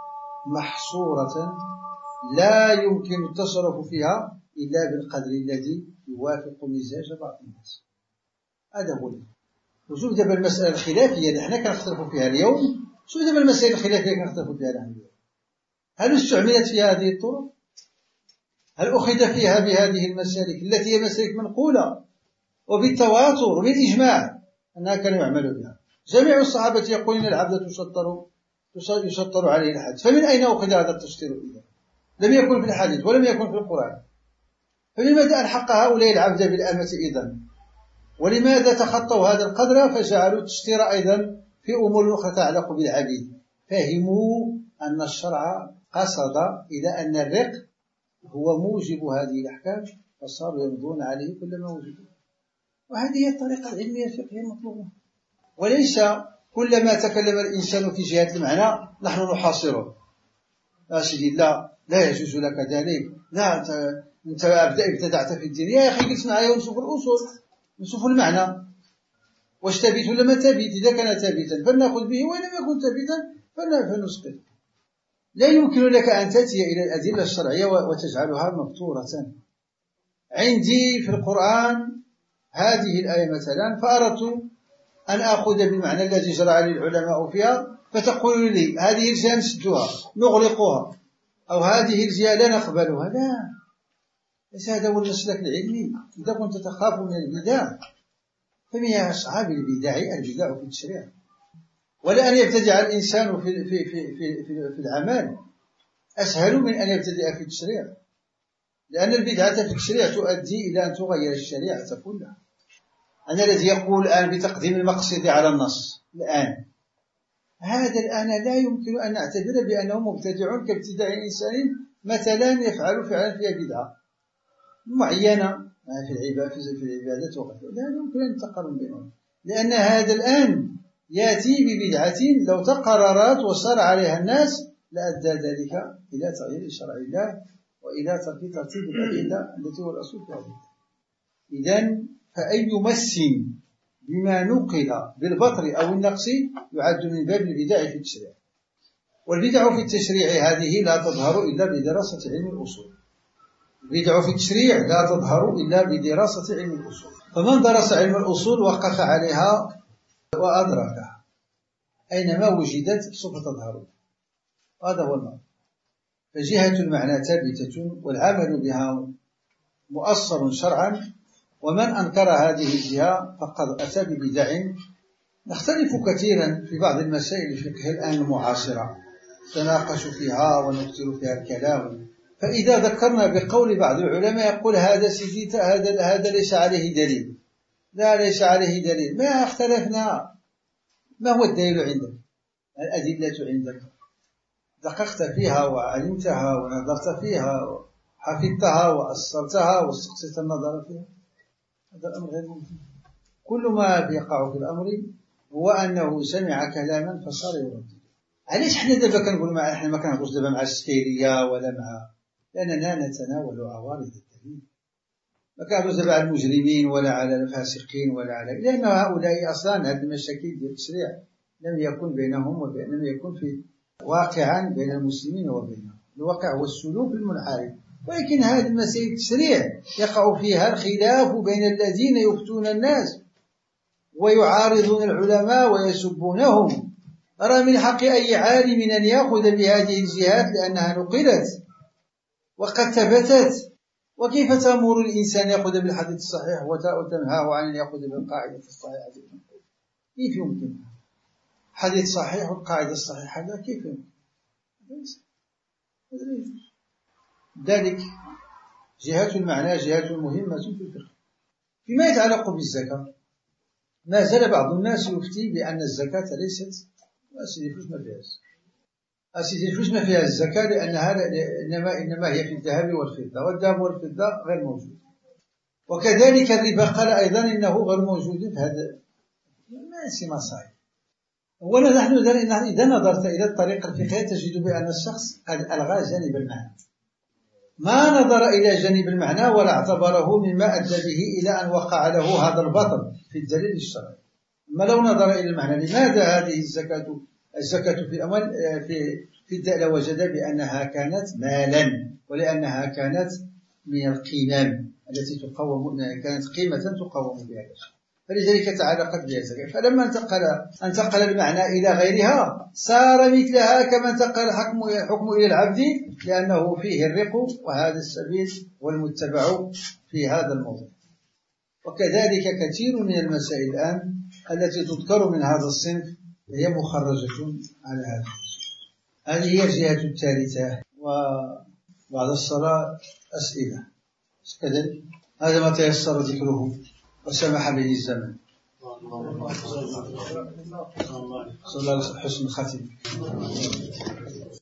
محصورة لا يمكن التصرف فيها إلا بالقدر الذي يوافق مزاج بعض الناس. هذا هو. وشوف دابا المسألة الخلافية اللي حنا كنختلفوا فيها اليوم، شوف دابا المسائل الخلافية اللي كنختلفوا فيها اليوم، هل استعملت في هذه الطرق؟ هل أخذ فيها بهذه المسالك التي هي مسالك منقولة وبالتواتر وبالإجماع أنها كانوا يعملوا بها؟ جميع الصحابة يقولون العبد تشطر يشطر عليه الحد، فمن أين أخذ هذا التشطير إذا؟ لم يكن في الحديث ولم يكن في القرآن، فلماذا ألحق هؤلاء العبد بالأمة إذن؟ ولماذا تخطوا هذا القدر فجعلوا التشطير أيضا في أمور أخرى تتعلق بالعبيد؟ فهموا أن الشرع قصد إلى أن الرق هو موجب هذه الأحكام، فصاروا يمضون عليه كلما وجدوا. وهذه هي الطريقة العلمية الفقهية المطلوبة، وليس كلما تكلم الإنسان في جهة المعنى نحن نحاصره. لا سيدي لا لا يجوز لك ذلك، لا أنت ابتدعت في الدين. يا أخي قلت معايا ونشوف الأصول، نشوف المعنى، واش ثابت ولا ما ثابت. إذا كان ثابتا فلنأخذ به، وإن لم يكن ثابتا فلنسقط. لا يمكن لك أن تأتي إلى الأدلة الشرعية وتجعلها مبتورة. عندي في القرآن هذه الآية مثلا، فأردت أن أخذ بالمعنى الذي جرى عليه العلماء فيها، فتقول لي هذه الجهة نسدها نغلقها، أو هذه الجهة لا نقبلها. لا، ليس هذا هو المسلك العلمي. إذا كنت تخاف من البدع فمن أصحاب البدع البدع في التشريع، ولا أن يبتدع الإنسان في, في, في, في, في, في العمل أسهل من أن يبتدع في التشريع، لأن البدعة في التشريع تؤدي إلى أن تغير الشريعة كلها. أنا الذي يقول الآن بتقديم المقصد على النص الآن، هذا الآن لا يمكن أن نعتبر بأنه مبتدع كابتداع إنسان مثلا يفعل فعلا فيها بدعة معينة في العبادات وغيرها. لا يمكن أن نتقارن بينهم، لأن هذا الآن يأتي ببدعة لو تقررت وصار عليها الناس لأدى ذلك إلى تغيير شرع الله وإلى ترك ترتيب الأدلة التي هو الأصل في هذا. إذن فأي مس بما نقل بالبطر أو النقص يعد من باب البدع في التشريع. والبدع في التشريع هذه لا تظهر إلا بدراسة علم الأصول. البدع في التشريع لا تظهر إلا بدراسة علم الأصول، فمن درس علم الأصول وقف عليها وأدركها، أينما وجدت سوف تظهر. هذا هو المعنى. فجهة المعنى ثابتة والعمل بها مؤصل شرعا، ومن أنكر هذه الجهة فقد أتى ببدع. نختلف كثيرا في بعض المسائل الفقهية الآن المعاصرة، تناقش فيها ونكثر فيها الكلام، فإذا ذكرنا بقول بعض العلماء يقول هذا سيدي هذا هذا ليس عليه دليل، لا ليس عليه دليل. ما اختلفنا، ما هو الدليل عندك؟ الأدلة عندك دققت فيها وعلمتها ونظرت فيها وحفظتها وأصلتها واستقصيت النظر فيها. هذا الأمر غير ممكن. كل ما بيقع في الأمر هو أنه سمع كلاما فصار يرد. علاش حنا دابا كنقول مع حنا ما كنهضروش دابا مع السكيرية ولا مع، لأننا نتناول عوارض الدليل. ما كنهضروش دابا على المجرمين ولا على الفاسقين ولا على، لأن هؤلاء أصلا هذه المشاكل ديال التشريع لم يكن بينهم وبين، لم يكن في واقعا بين المسلمين وبينهم. الواقع هو السلوك المنحرف، ولكن هذه المسائل التشريع يقع فيها الخلاف بين الذين يفتون الناس ويعارضون العلماء ويسبونهم. أرى من حق أي عالم أن يأخذ بهذه الجهات لأنها نقلت وقد ثبتت. وكيف تأمر الإنسان يأخذ بالحديث الصحيح وتنهاه عن أن يأخذ بالقاعدة الصحيحة؟ كيف يمكن؟ حديث صحيح والقاعدة الصحيحة لا، كيف يمكن؟ ذلك جهة المعنى جهة مهمة في الفقه. فيما يتعلق بالزكاة، ما زال بعض الناس يفتي بأن الزكاة ليست، أسيدي فلوس ما فيهاش، أسيدي فلوس ما فيها الزكاة، لأنها إنما إنما هي في الذهب والفضة، والذهب والفضة غير موجود. وكذلك الربا قال أيضا إنه غير موجود في هذا. ما سي مصايب. أولا نحن إذا نظرت إلى الطريقة الفقهية تجد بأن الشخص قد ألغى جانب المعنى، ما نظر إلى جانب المعنى ولا اعتبره مما أدى به إلى أن وقع له هذا البطل في الدليل الشرعي. أما لو نظر إلى المعنى، لماذا هذه الزكاة الزكاة في الأموال في في الدالة وجد بأنها كانت مالا، ولأنها كانت من القيمام التي تقوم، كانت قيمة تقوم بها الأشياء، فلذلك تعلقت بها الزكاة. فلما انتقل انتقل المعنى إلى غيرها صار مثلها كما انتقل الحكم حكم إلى العبد، لأنه فيه الرق، وهذا السبيل والمتبع في هذا الموضوع. وكذلك كثير من المسائل الآن التي تذكر من هذا الصنف هي مخرجة على هذا. هذه هي الجهة الثالثة. وبعد الصلاة أسئلة كذلك، هذا ما تيسر ذكره وسمح به الزمن. صلى الله عليه وسلم حسن الختم.